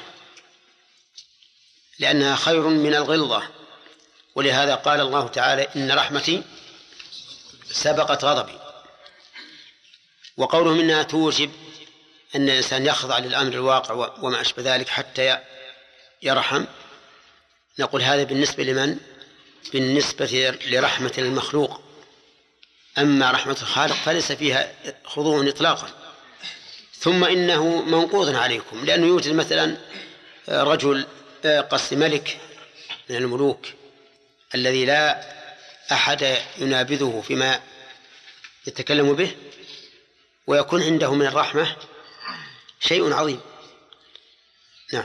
لأنها خير من الغلظة، ولهذا قال الله تعالى إن رحمتي سبقت غضبي. وقولهم إنها توجب أن الإنسان يخضع للأمر الواقع وما أشبه ذلك حتى يرحم، نقول هذا بالنسبة لمن؟ بالنسبة لرحمة المخلوق. أما رحمة الخالق فليس فيها خضوع إطلاقا. ثم إنه منقوض عليكم، لأنه يوجد مثلا رجل ملك من الملوك الذي لا أحد ينابذه فيما يتكلم به، ويكون عنده من الرحمة شيء عظيم. نعم.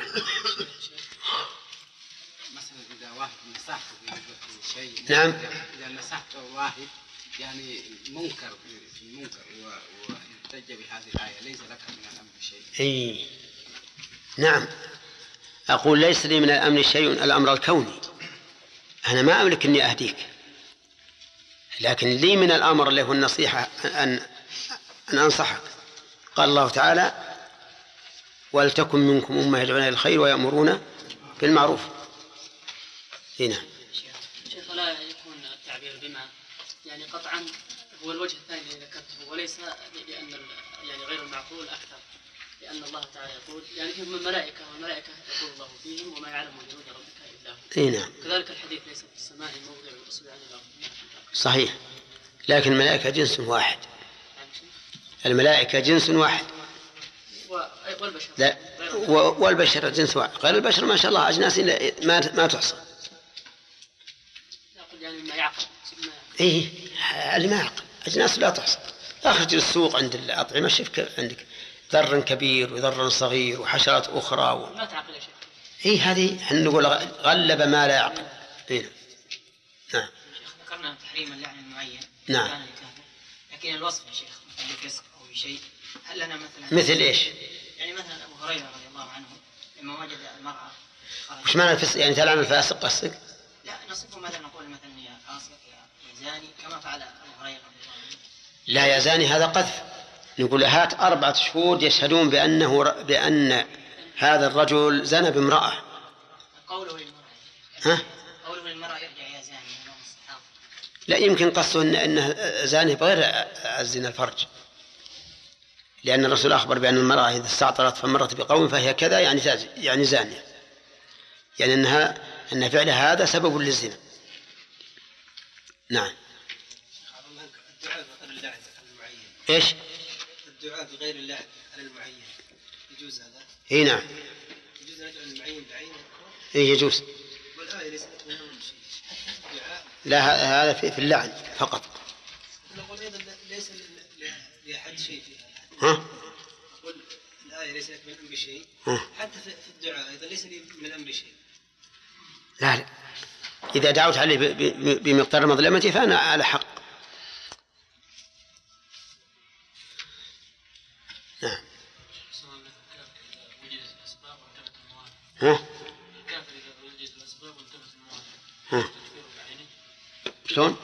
مثلا إذا واحد نصحته بشيء، نعم، إذا نصحته واحد يعني منكر في المنكر واحتج بهذه الآية ليس لك من الأمر شيء. أي نعم، أقول ليس لي من الأمر شيء، الأمر الكوني، أنا ما أملك أني أهديك، لكن لي من الأمر اللي هو النصيحة أن أنصحك. قال الله تعالى ولتكن منكم أمة يدعون إلى الخير ويأمرون بالمعروف. هنا شيخ لا يكون التعبير بما يعني قطعا هو الوجه الثاني الذي ذكرته، وليس لأن يعني غير المعقول أكثر، لأن الله تعالى يقول يعني فيهم الملائكة والملائكة يقول الله فيهم وما يعلم جنود ربك إلا هو. نعم. كذلك الحديث ليس في السماء موضع الأصبع عن الأرض. صحيح، لكن الملائكة جنس واحد، الملائكة جنس واحد، والبشر لا والبشر جنس واحد، غير البشر ما شاء الله أجناس ما تحصى. أقول يعني ما يعقل. إيه اللي ما يعقل أجناس لا تحصى. أخرج السوق عند الأطعمة شوف عندك ذر كبير وذر صغير وحشرات أخرى ما تعقل يا شيخ. إيه هذه احنا نقول غلب ما لا يعقل. إيه. نعم. ذكرنا تحريم اللعن المعين. نعم. كان الكافر، لكن الوصف يا شيخ مثل بفسق أو بشيء، هل لنا مثلا مثل إيش؟ يعني مثلا أبو هريرة رضي الله عنه لما وجد المرأة وش معنى الفسق؟ يعني تلعن الفاسق قصدك؟ لا نصفه مثلا نقول مثلا يا فاسق يا زاني كما فعل أبو هريرة رضي الله عنه. لا يا زاني هذا قذف. نقول هات 4 شهود يشهدون بأن هذا الرجل زنى بامرأة. قوله للمرأة. ها؟ قوله للمرأة يرجع يا زاني من الصحابة. لا يمكن قصده أنه زاني بغير الزنا الفرج، لأن الرسول أخبر بأن المرأة إذا استعطرت فمرت بقوم فهي كذا يعني زانية، يعني أن فعلها هذا سبب للزنا. نعم. الدعاء بغير اللعن على المعين. إيش؟ الدعاء بغير اللعن على المعين يجوز هذا؟ إيه نعم. يجوز ندعو المعين بعينه؟ إيه يجوز. والآية ليست من أمر شيء. لا هذا في اللعن فقط. نقول أيضا ليس لأحد شيء فيها. ها؟ نقول الآية ليست من أمر شيء. حتى في الدعاء أيضا ليس من أمر شيء. لا إذا دعوت عليه بمقدار مظلمتي فأنا على حق. نعم. ها؟ شلون؟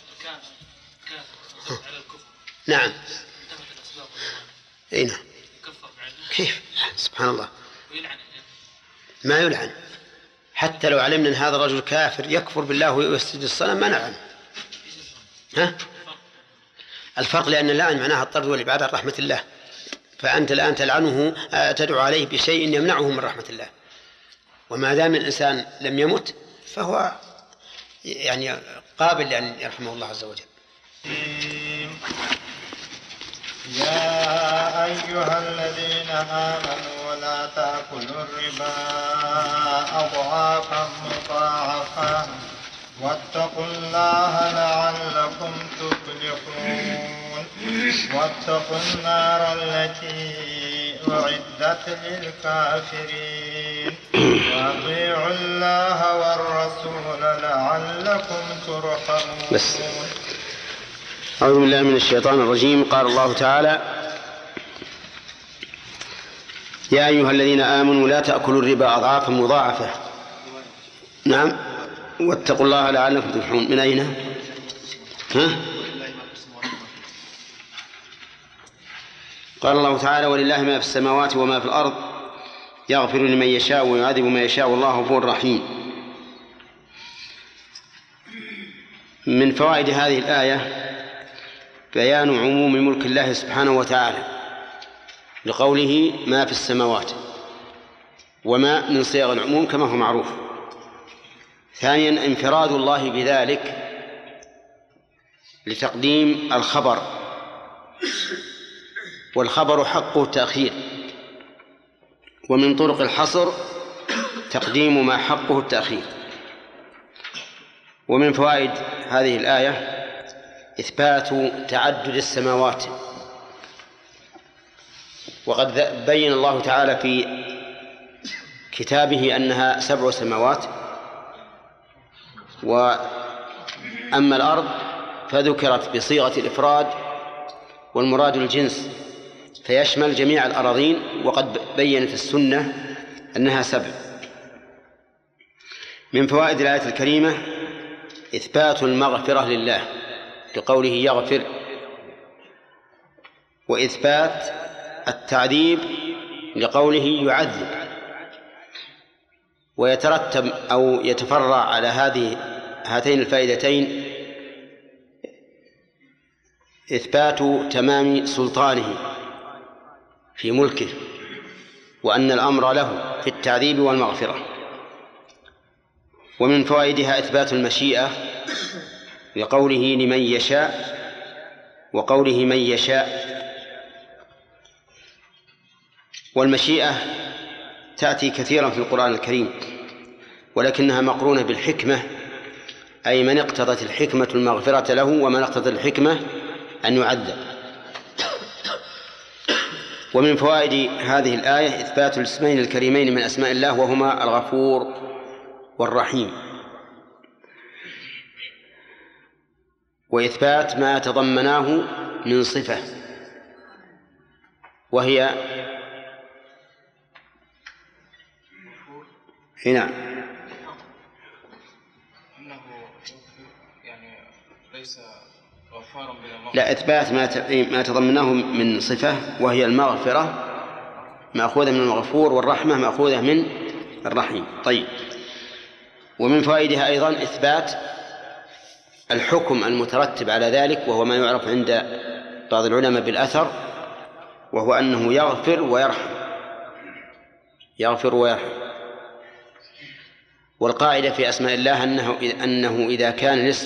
نعم. اي نعم. كيف؟ سبحان الله. ما يلعن، حتى لو علمنا ان هذا الرجل كافر يكفر بالله ويسجد الصنم ما نلعن. ها؟ الفرق لأن اللعن معناها الطرد والإبعاد عن رحمة الله، فأنت الآن تلعنه تدعو عليه بشيء يمنعه من رحمة الله، وما دام الإنسان لم يمت فهو يعني قابل لأن يرحمه الله عز وجل. يا أيها الذين آمنوا لا تأكلوا الربا أضعافا مضاعفة واتقوا الله لعلكم تفلحون. واتقوا النار التي أعدت للكافرين وأطيعوا الله والرسول لعلكم ترحمون. بس. أعوذ بالله من الشيطان الرجيم. قال الله تعالى: يا أيها الذين آمنوا لا تأكلوا الربا أضعافا مضاعفة. نعم. واتقوا الله لعلكم تفلحون. من أين؟ قال الله تعالى: ولله ما في السماوات وما في الأرض يغفر لمن يشاء ويعذب من يشاء والله غفور رحيم. من فوائد هذه الآية بيان عموم ملك الله سبحانه وتعالى لقوله ما في السماوات، وما من صيغ العموم كما هو معروف. ثانيا انفراد الله بذلك لتقديم الخبر، والخبر حقه التأخير، ومن طرق الحصر تقديم ما حقه التأخير. ومن فوائد هذه الآية إثبات تعدد السماوات، وقد بين الله تعالى في كتابه أنها 7 سماوات، وأما الأرض فذكرت بصيغة الإفراد والمراد الجنس فيشمل جميع الأراضين، وقد بينت السنة أنها 7. من فوائد الآية الكريمة إثبات المغفرة لله بقوله يغفر، وإثبات التعذيب لقوله يعذب. ويترتب أو يتفرع على هاتين الفائدتين إثبات تمام سلطانه في ملكه، وأن الأمر له في التعذيب والمغفرة. ومن فوائدها إثبات المشيئة لقوله لمن يشاء وقوله من يشاء. والمشيئة تأتي كثيرا في القرآن الكريم، ولكنها مقرونة بالحكمة، أي من اقتضت الحكمة المغفرة له ومن اقتضت الحكمة أن يعذب. ومن فوائد هذه الآية إثبات الاسمين الكريمين من أسماء الله، وهما الغفور والرحيم، وإثبات ما تضمناه من صفة، وهي هنا يعني ليس غفارا بلا لا، إثبات ما تضمناه من صفة، وهي المغفرة مأخوذة من الغفور، والرحمة مأخوذة من الرحيم. طيب. ومن فوائدها أيضا إثبات الحكم المترتب على ذلك، وهو ما يعرف عند بعض العلماء بالأثر، وهو أنه يغفر ويرحم، يغفر ويرحم. والقاعدة في أسماء الله أنه إذا كان الاسم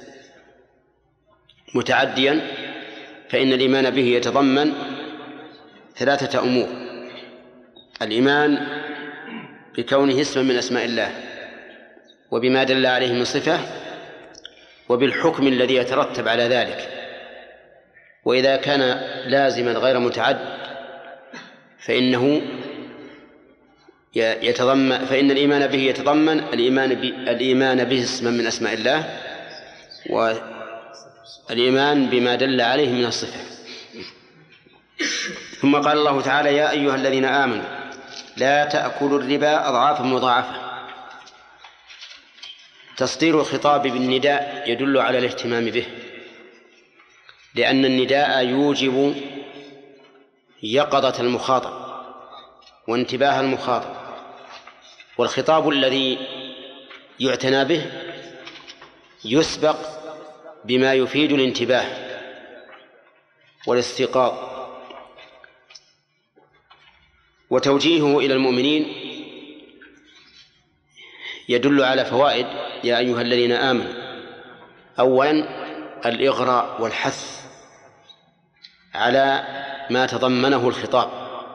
متعديا فإن الإيمان به يتضمن 3 أمور: الإيمان بكونه اسما من أسماء الله، وبما دل عليه من صفة، وبالحكم الذي يترتب على ذلك. وإذا كان لازما غير متعد فإن الإيمان به يتضمن الإيمان به اسما من أسماء الله، والإيمان بما دل عليه من الصفة. ثم قال الله تعالى: يا أيها الذين آمنوا لا تأكلوا الربا أضعافا مضاعفة. تصدير الخطاب بالنداء يدل على الاهتمام به، لأن النداء يوجب يقظة المخاطب وانتباه المخاطب، والخطاب الذي يعتنى به يسبق بما يفيد الانتباه والاستيقاظ. وتوجيهه إلى المؤمنين يدل على فوائد يا أيها الذين آمنوا. أولا الإغراء والحث على ما تضمنه الخطاب،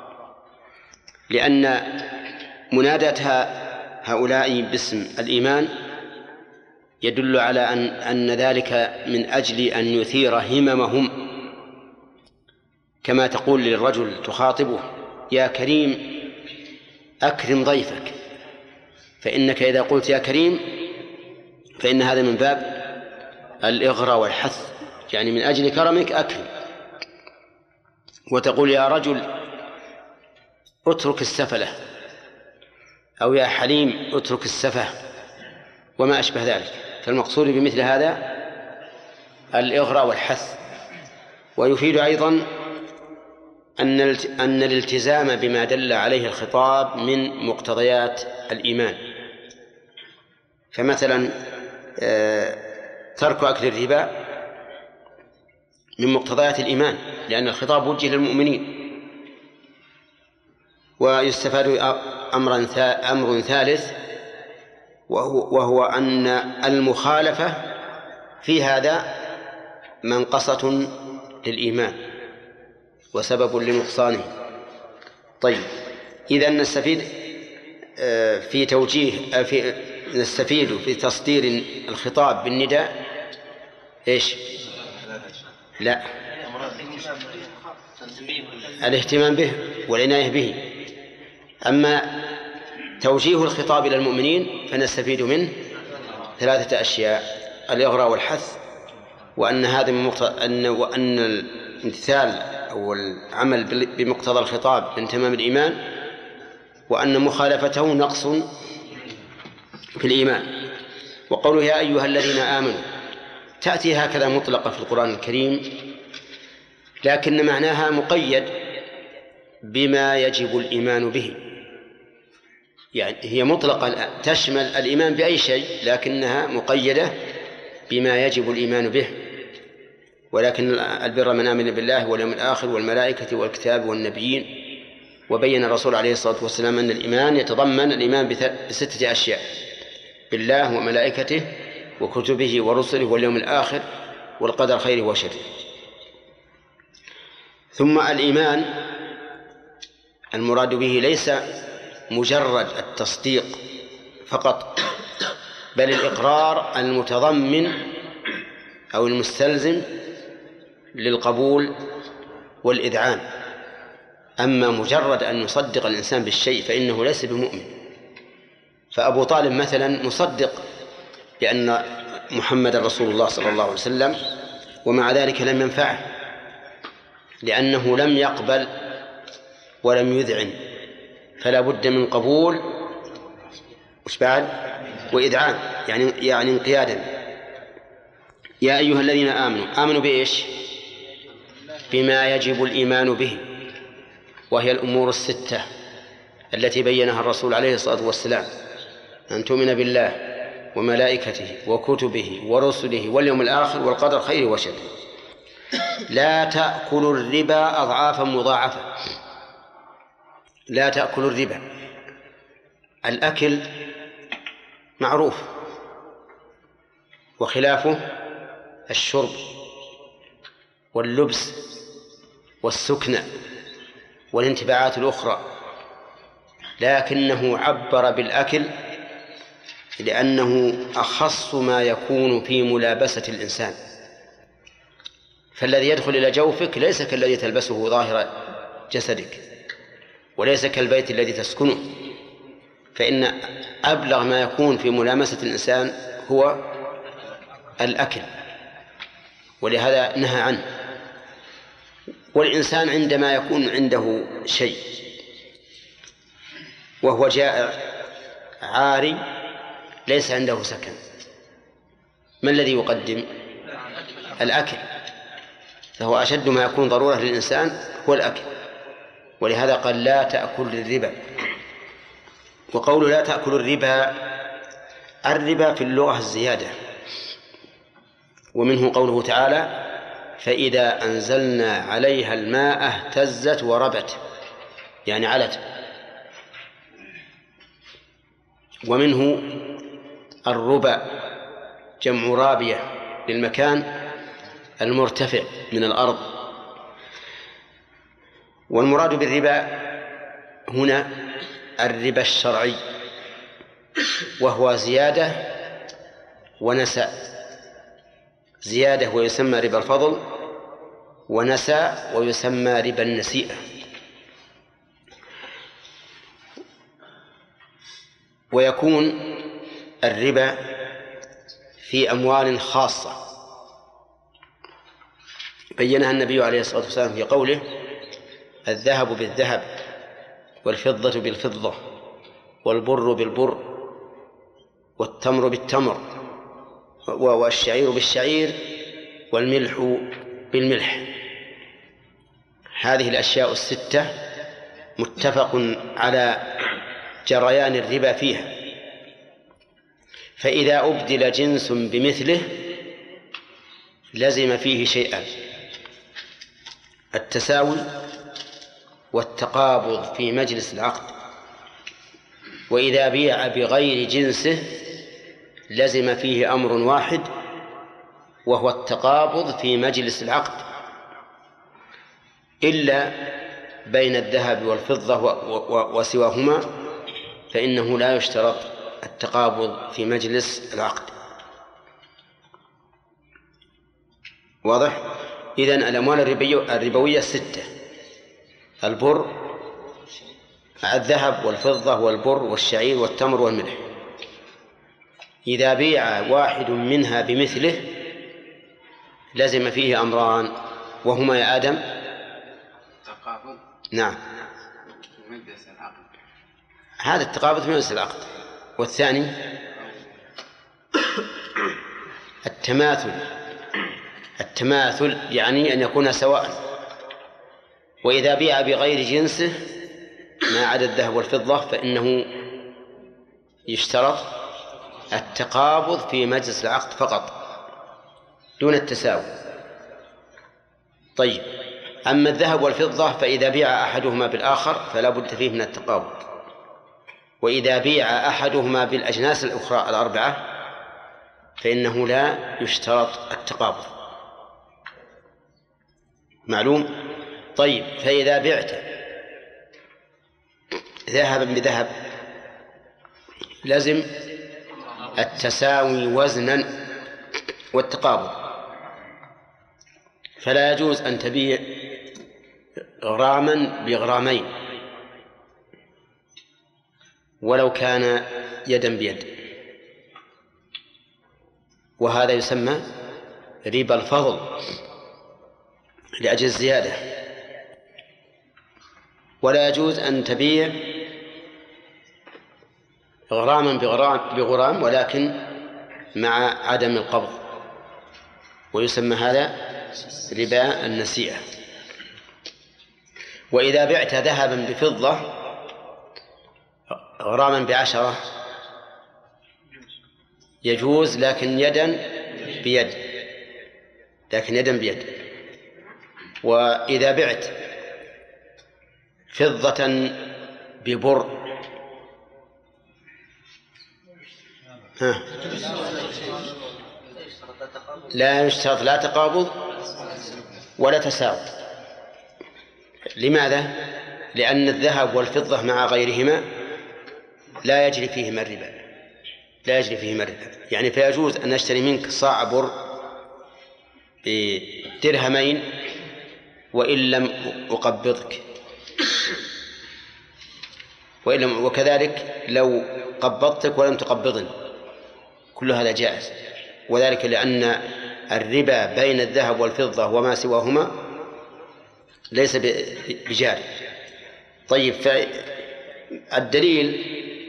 لأن منادة هؤلاء باسم الإيمان يدل على أن ذلك من أجل أن يثير هممهم، كما تقول للرجل تخاطبه: يا كريم أكرم ضيفك، فإنك إذا قلت يا كريم فإن هذا من باب الإغراء والحث، يعني من أجل كرمك أكرم. وتقول يا رجل اترك السفلة، أو يا حليم اترك السفه، وما أشبه ذلك. فالمقصود بمثل هذا الإغراء والحث. ويفيد أيضا أن الالتزام بما دل عليه الخطاب من مقتضيات الإيمان. فمثلا ترك أكل الربا من مقتضيات الإيمان، لأن الخطاب وجه للمؤمنين. ويستفاد أمر ثالث، وهو أن المخالفة في هذا منقصة للإيمان وسبب لنقصانه. طيب، إذا نستفيد نستفيد في تصدير الخطاب بالنداء إيش؟ لا، الاهتمام به والعناية به. أما توجيه الخطاب إلى المؤمنين فنستفيد منه 3 أشياء: الإغراء والحث، وأن هذا وأن الامتثال أو العمل بمقتضى الخطاب من تمام الإيمان، وأن مخالفته نقص في الإيمان. وقوله يا أيها الذين آمنوا تأتي هكذا مطلقة في القرآن الكريم، لكن معناها مقيد بما يجب الإيمان به. يعني هي مطلقة تشمل الإيمان بأي شيء، لكنها مقيدة بما يجب الإيمان به. ولكن البر من آمن بالله واليوم الآخر والملائكة والكتاب والنبيين. وبين الرسول عليه الصلاة والسلام أن الإيمان يتضمن الإيمان ب6 أشياء: بالله وملائكته وكتبه ورسله واليوم الآخر والقدر خيره وشره. ثم الإيمان المراد به ليس مجرد التصديق فقط، بل الإقرار المتضمن أو المستلزم للقبول والإذعان. أما مجرد أن يصدق الإنسان بالشيء فإنه ليس بمؤمن. فأبو طالب مثلا مصدق بأن محمد رسول الله صلى الله عليه وسلم، ومع ذلك لم ينفعه، لأنه لم يقبل ولم يذعن، فلا بد من قبول وش بعد وإذعان، يعني انقيادا. يا أيها الذين آمنوا بإيش؟ بما يجب الإيمان به، وهي الأمور 6 التي بينها الرسول عليه الصلاة والسلام: أن تؤمن بالله وملائكته وكتبه ورسله واليوم الآخر والقدر خيره وشره. لا تأكلوا الربا أضعافا مضاعفة. لا تأكلوا الربا. الأكل معروف، وخلافه الشرب واللبس والسكنى والانتفاعات الأخرى، لكنه عبر بالأكل لأنه أخص ما يكون في ملابسة الإنسان. فالذي يدخل إلى جوفك ليس كالذي تلبسه ظاهر جسدك، وليس كالبيت الذي تسكنه، فإن أبلغ ما يكون في ملامسة الإنسان هو الأكل، ولهذا نهى عنه. والإنسان عندما يكون عنده شيء وهو جائع عاري ليس عنده سكن، ما الذي يقدم؟ الأكل. فهو أشد ما يكون ضرورة للإنسان هو الأكل، ولهذا قال لا تأكل الربا. وقوله لا تأكل الربا في اللغة الزيادة، ومنه قوله تعالى فإذا أنزلنا عليها الماء اهتزت وربت، يعني علت. ومنه الربا جمع رابية للمكان المرتفع من الأرض. والمراد بالربا هنا الربا الشرعي، وهو زيادة ونساء. زيادة ويسمى ربا الفضل، ونساء ويسمى ربا النسيئة. ويكون الربا في أموال خاصة بينها النبي عليه الصلاة والسلام في قوله: الذهب بالذهب، والفضة بالفضة، والبر بالبر، والتمر بالتمر، والشعير بالشعير، والملح بالملح. هذه الأشياء الستة متفق على جريان الربا فيها. فإذا أبدل جنس بمثله لزم فيه شيئا: التساوي والتقابض في مجلس العقد. وإذا بيع بغير جنسه لزم فيه أمر واحد، وهو التقابض في مجلس العقد، إلا بين الذهب والفضة وسواهما فإنه لا يشترط التقابض في مجلس العقد. واضح؟ إذن الأموال الربوية 6: البر، الذهب والفضة والبر والشعير والتمر والملح. إذا بيع واحد منها بمثله لزم فيه أمران، وهما يا آدم: تقابض. نعم، مجلس العقد. هذا التقابض في مجلس العقد. والثاني التماثل. التماثل يعني أن يكون سواء. وإذا بيع بغير جنسه ما عدا الذهب والفضة فإنه يشترط التقابض في مجلس العقد فقط دون التساوي. طيب، أما الذهب والفضة فإذا بيع أحدهما بالآخر فلا بد فيه من التقابض. وإذا بيع أحدهما بالأجناس الأخرى الأربعة فإنه لا يشترط التقابض. معلوم؟ طيب، فإذا بعت ذهبا بذهب لازم التساوي وزنا والتقابض. فلا يجوز أن تبيع غراما بغرامين ولو كان يدا بيد، وهذا يسمى ربا الفضل لأجل الزيادة. ولا يجوز أن تبيع غراما بغرام ولكن مع عدم القبض، ويسمى هذا ربا النسيئة. وإذا بعت ذهبا بفضة غراما ب10 يجوز، لكن يدا بيد. وإذا بعت فضة ببر لا يشترط لا تقابض ولا تساوي. لماذا؟ لأن الذهب والفضة مع غيرهما لا يجري فيهما الربا، يعني فيجوز أن نشتري منك صاع بر بدرهمين وإن لم أقبضك، وكذلك لو قبضتك ولم تقبضني، كل هذا جائز. وذلك لأن الربا بين الذهب والفضة وما سواهما ليس بجاري. طيب، فالدليل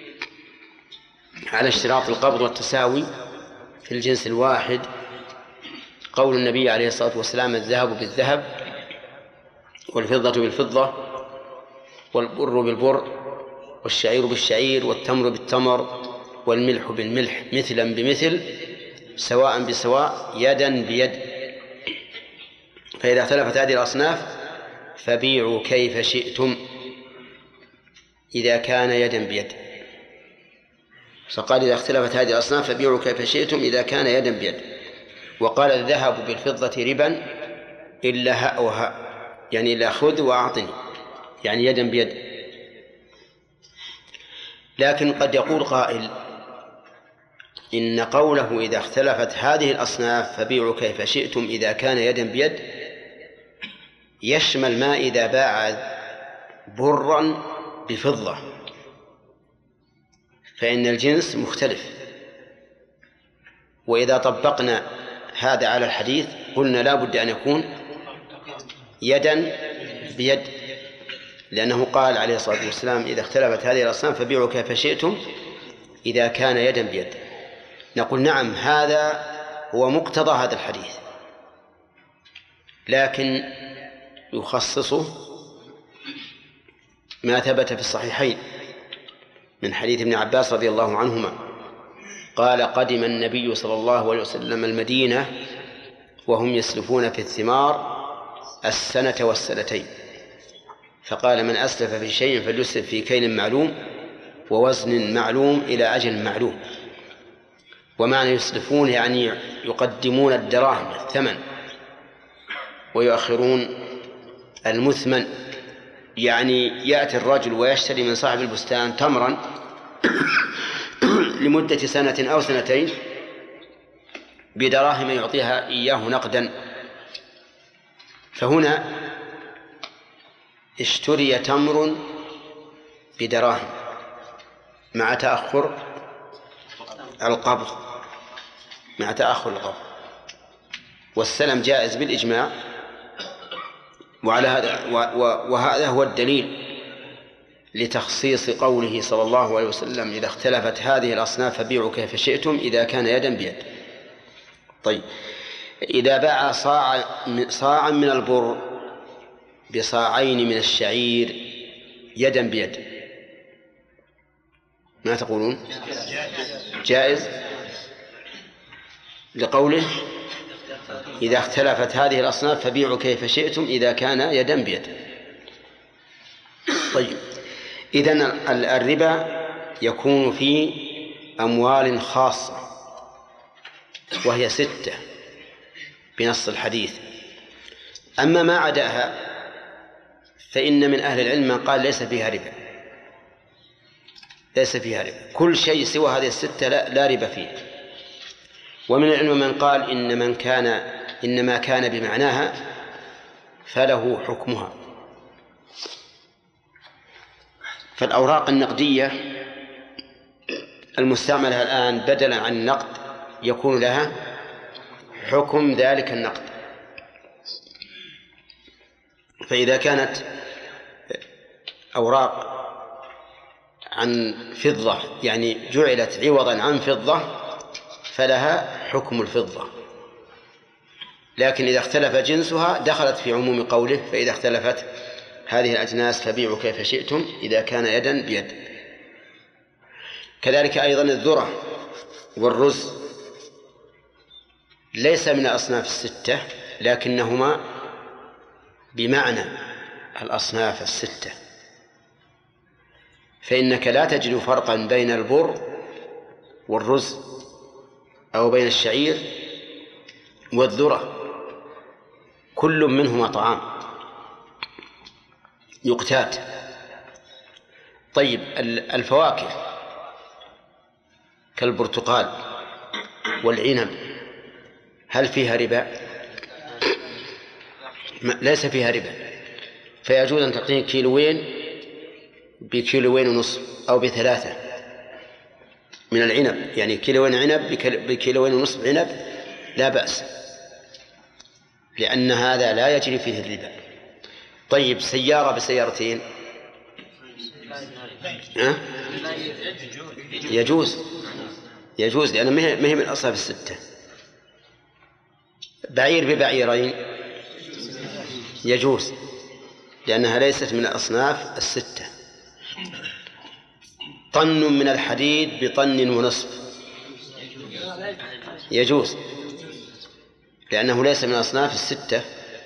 على اشتراط القبض والتساوي في الجنس الواحد قول النبي عليه الصلاة والسلام: الذهب بالذهب، والفضة بالفضة، والبر بالبر، والشعير بالشعير، والتمر بالتمر، والملح بالملح، مثلا بمثل، سواء بسواء، يدا بيد. فإذا اختلفت هذه الأصناف فبيعوا كيف شئتم إذا كان يدا بيد. فقال إذا اختلفت هذه الأصناف فبيعوا كيف شئتم إذا كان يدا بيد. وقال الذهب بالفضة ربا إلا هاء وهاء، يعني إلا خذ وأعطني، يعني يدا بيد. لكن قد يقول قائل إن قوله إذا اختلفت هذه الأصناف فبيعوا كيف شئتم إذا كان يدا بيد يشمل ما إذا باع برا بفضة، فإن الجنس مختلف. وإذا طبقنا هذا على الحديث قلنا لا بد أن يكون يدا بيد، لأنه قال عليه الصلاة والسلام إذا اختلفت هذه الأصناف فبيعوا كيف شئتم إذا كان يدا بيد. نقول نعم هذا هو مقتضى هذا الحديث، لكن يخصصه ما ثبت في الصحيحين من حديث ابن عباس رضي الله عنهما قال قدم النبي صلى الله عليه وسلم المدينة وهم يسلفون في الثمار السنة والسنتين، فقال من أسلف في شيء فليسلف في كيل معلوم ووزن معلوم إلى أجل معلوم. ومعنى يسلفون يعني يقدمون الدراهم الثمن ويؤخرون المثمن، يعني يأتي الرجل ويشتري من صاحب البستان تمرا لمدة سنة أو سنتين بدراهم يعطيها إياه نقدا. فهنا اشتري تمر بدراهم مع تأخر القبض، والسلم جائز بالإجماع. وهذا هو الدليل لتخصيص قوله صلى الله عليه وسلم إذا اختلفت هذه الأصناف فبيعوا كيف شئتم إذا كان يدا بيد. طيب إذا باع صاعا من البر بصاعين من الشعير يدا بيد ما تقولون؟ جائز، لقوله إذا اختلفت هذه الأصناف فبيعوا كيف شئتم إذا كان يدا بيد. طيب إذن الربا يكون في أموال خاصة وهي 6 بنص الحديث. أما ما عداها فإن من أهل العلم من قال ليس فيها ربا، كل شيء سوى هذه 6 لا ربا فيه. ومن العلم من قال إنما كان بمعناها فله حكمها. فالأوراق النقدية المستعملة الآن بدلا عن النقد يكون لها حكم ذلك النقد. فإذا كانت أوراق عن فضة يعني جعلت عوضا عن فضة فلها حكم الفضة، لكن إذا اختلف جنسها دخلت في عموم قوله فإذا اختلفت هذه الأجناس فبيعوا كيف شئتم إذا كان يدا بيد. كذلك أيضا الذرة والرز ليس من الأصناف 6 لكنهما بمعنى الأصناف 6، فإنك لا تجد فرقا بين البر والرز أو بين الشعير والذرة، كل منهما طعام يقتات. طيب الفواكه كالبرتقال والعنب هل فيها ربا؟ ليس فيها ربا، فيجوز أن تعطيه كيلوين بكيلوين ونصف أو ب3 من العنب، يعني كيلوين عنب بكيلوين ونصف عنب لا بأس، لأن هذا لا يجري فيه الربا. طيب سيارة بسيارتين يجوز لأنه ما هي من الأصناف 6. بعير ببعيرين يجوز لأنها ليست من الأصناف 6. طن من الحديد بطن ونصف يجوز لأنه ليس من الأصناف 6.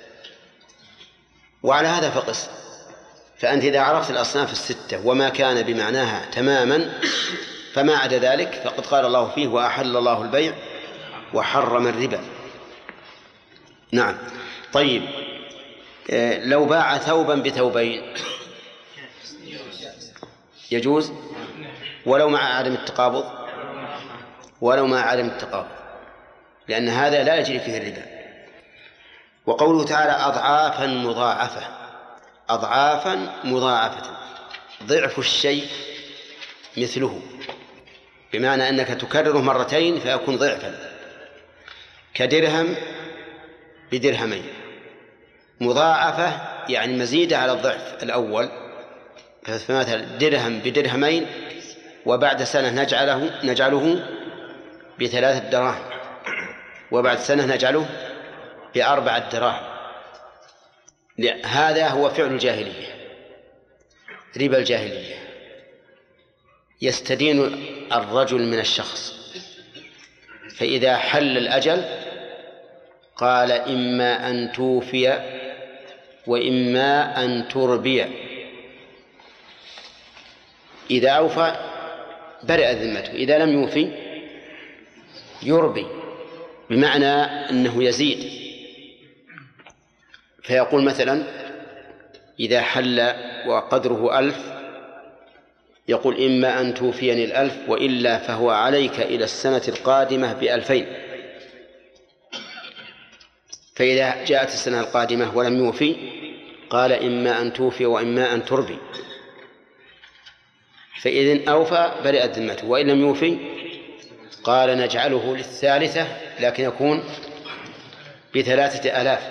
وعلى هذا فقس. فأنت إذا عرفت الأصناف 6 وما كان بمعناها تماما فما عدا ذلك فقد قال الله فيه وأحل الله البيع وحرم الربا. نعم. طيب لو باع ثوبا بثوبين يجوز ولو مع عدم التقابض، ولو مع عدم التقابض، لأن هذا لا يجري فيه الربا. وقوله تعالى أضعافا مضاعفة، أضعافا مضاعفة، ضعف الشيء مثله، بمعنى أنك تكرره مرتين فيكون ضعفا، كدرهم بدرهمين. مضاعفة يعني مزيدة على الضعف الأول، فمثلا درهم بدرهمين وبعد سنة نجعله ب3 دراهم، وبعد سنة نجعله ب4 دراهم. هذا هو فعل الجاهلية، ربا الجاهلية. يستدين الرجل من الشخص، فإذا حل الأجل قال إما أن توفي وإما أن تربي. إذا أوفى برئ ذمته، إذا لم يوفي يربي، بمعنى أنه يزيد. فيقول مثلا إذا حل وقدره 1000 يقول إما أن توفيني 1000 وإلا فهو عليك إلى السنة القادمة ب2000. فإذا جاءت السنة القادمة ولم يوفي قال إما أن توفي وإما أن تربي، فإذن أوفى برئت ذمته، وإن لم يوفي قال نجعله للثالثة لكن يكون ب3000.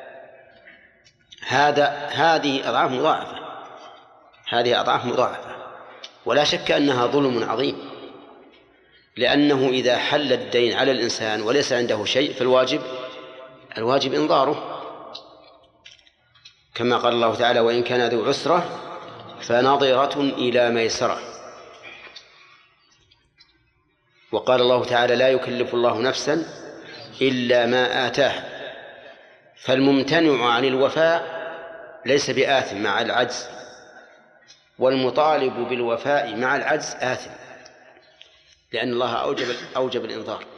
هذه أضعاف مضاعفة، هذه أضعاف مضاعفة، ولا شك أنها ظلم عظيم، لأنه إذا حل الدين على الإنسان وليس عنده شيء فالواجب إنظاره، كما قال الله تعالى وإن كان ذو عسرة فنظرة إلى ميسرة. وقال الله تعالى لا يكلف الله نفسا إلا ما آتاها. فالممتنع عن الوفاء ليس بآثم مع العجز، والمطالب بالوفاء مع العجز آثم، لأن الله أوجب الإنظار.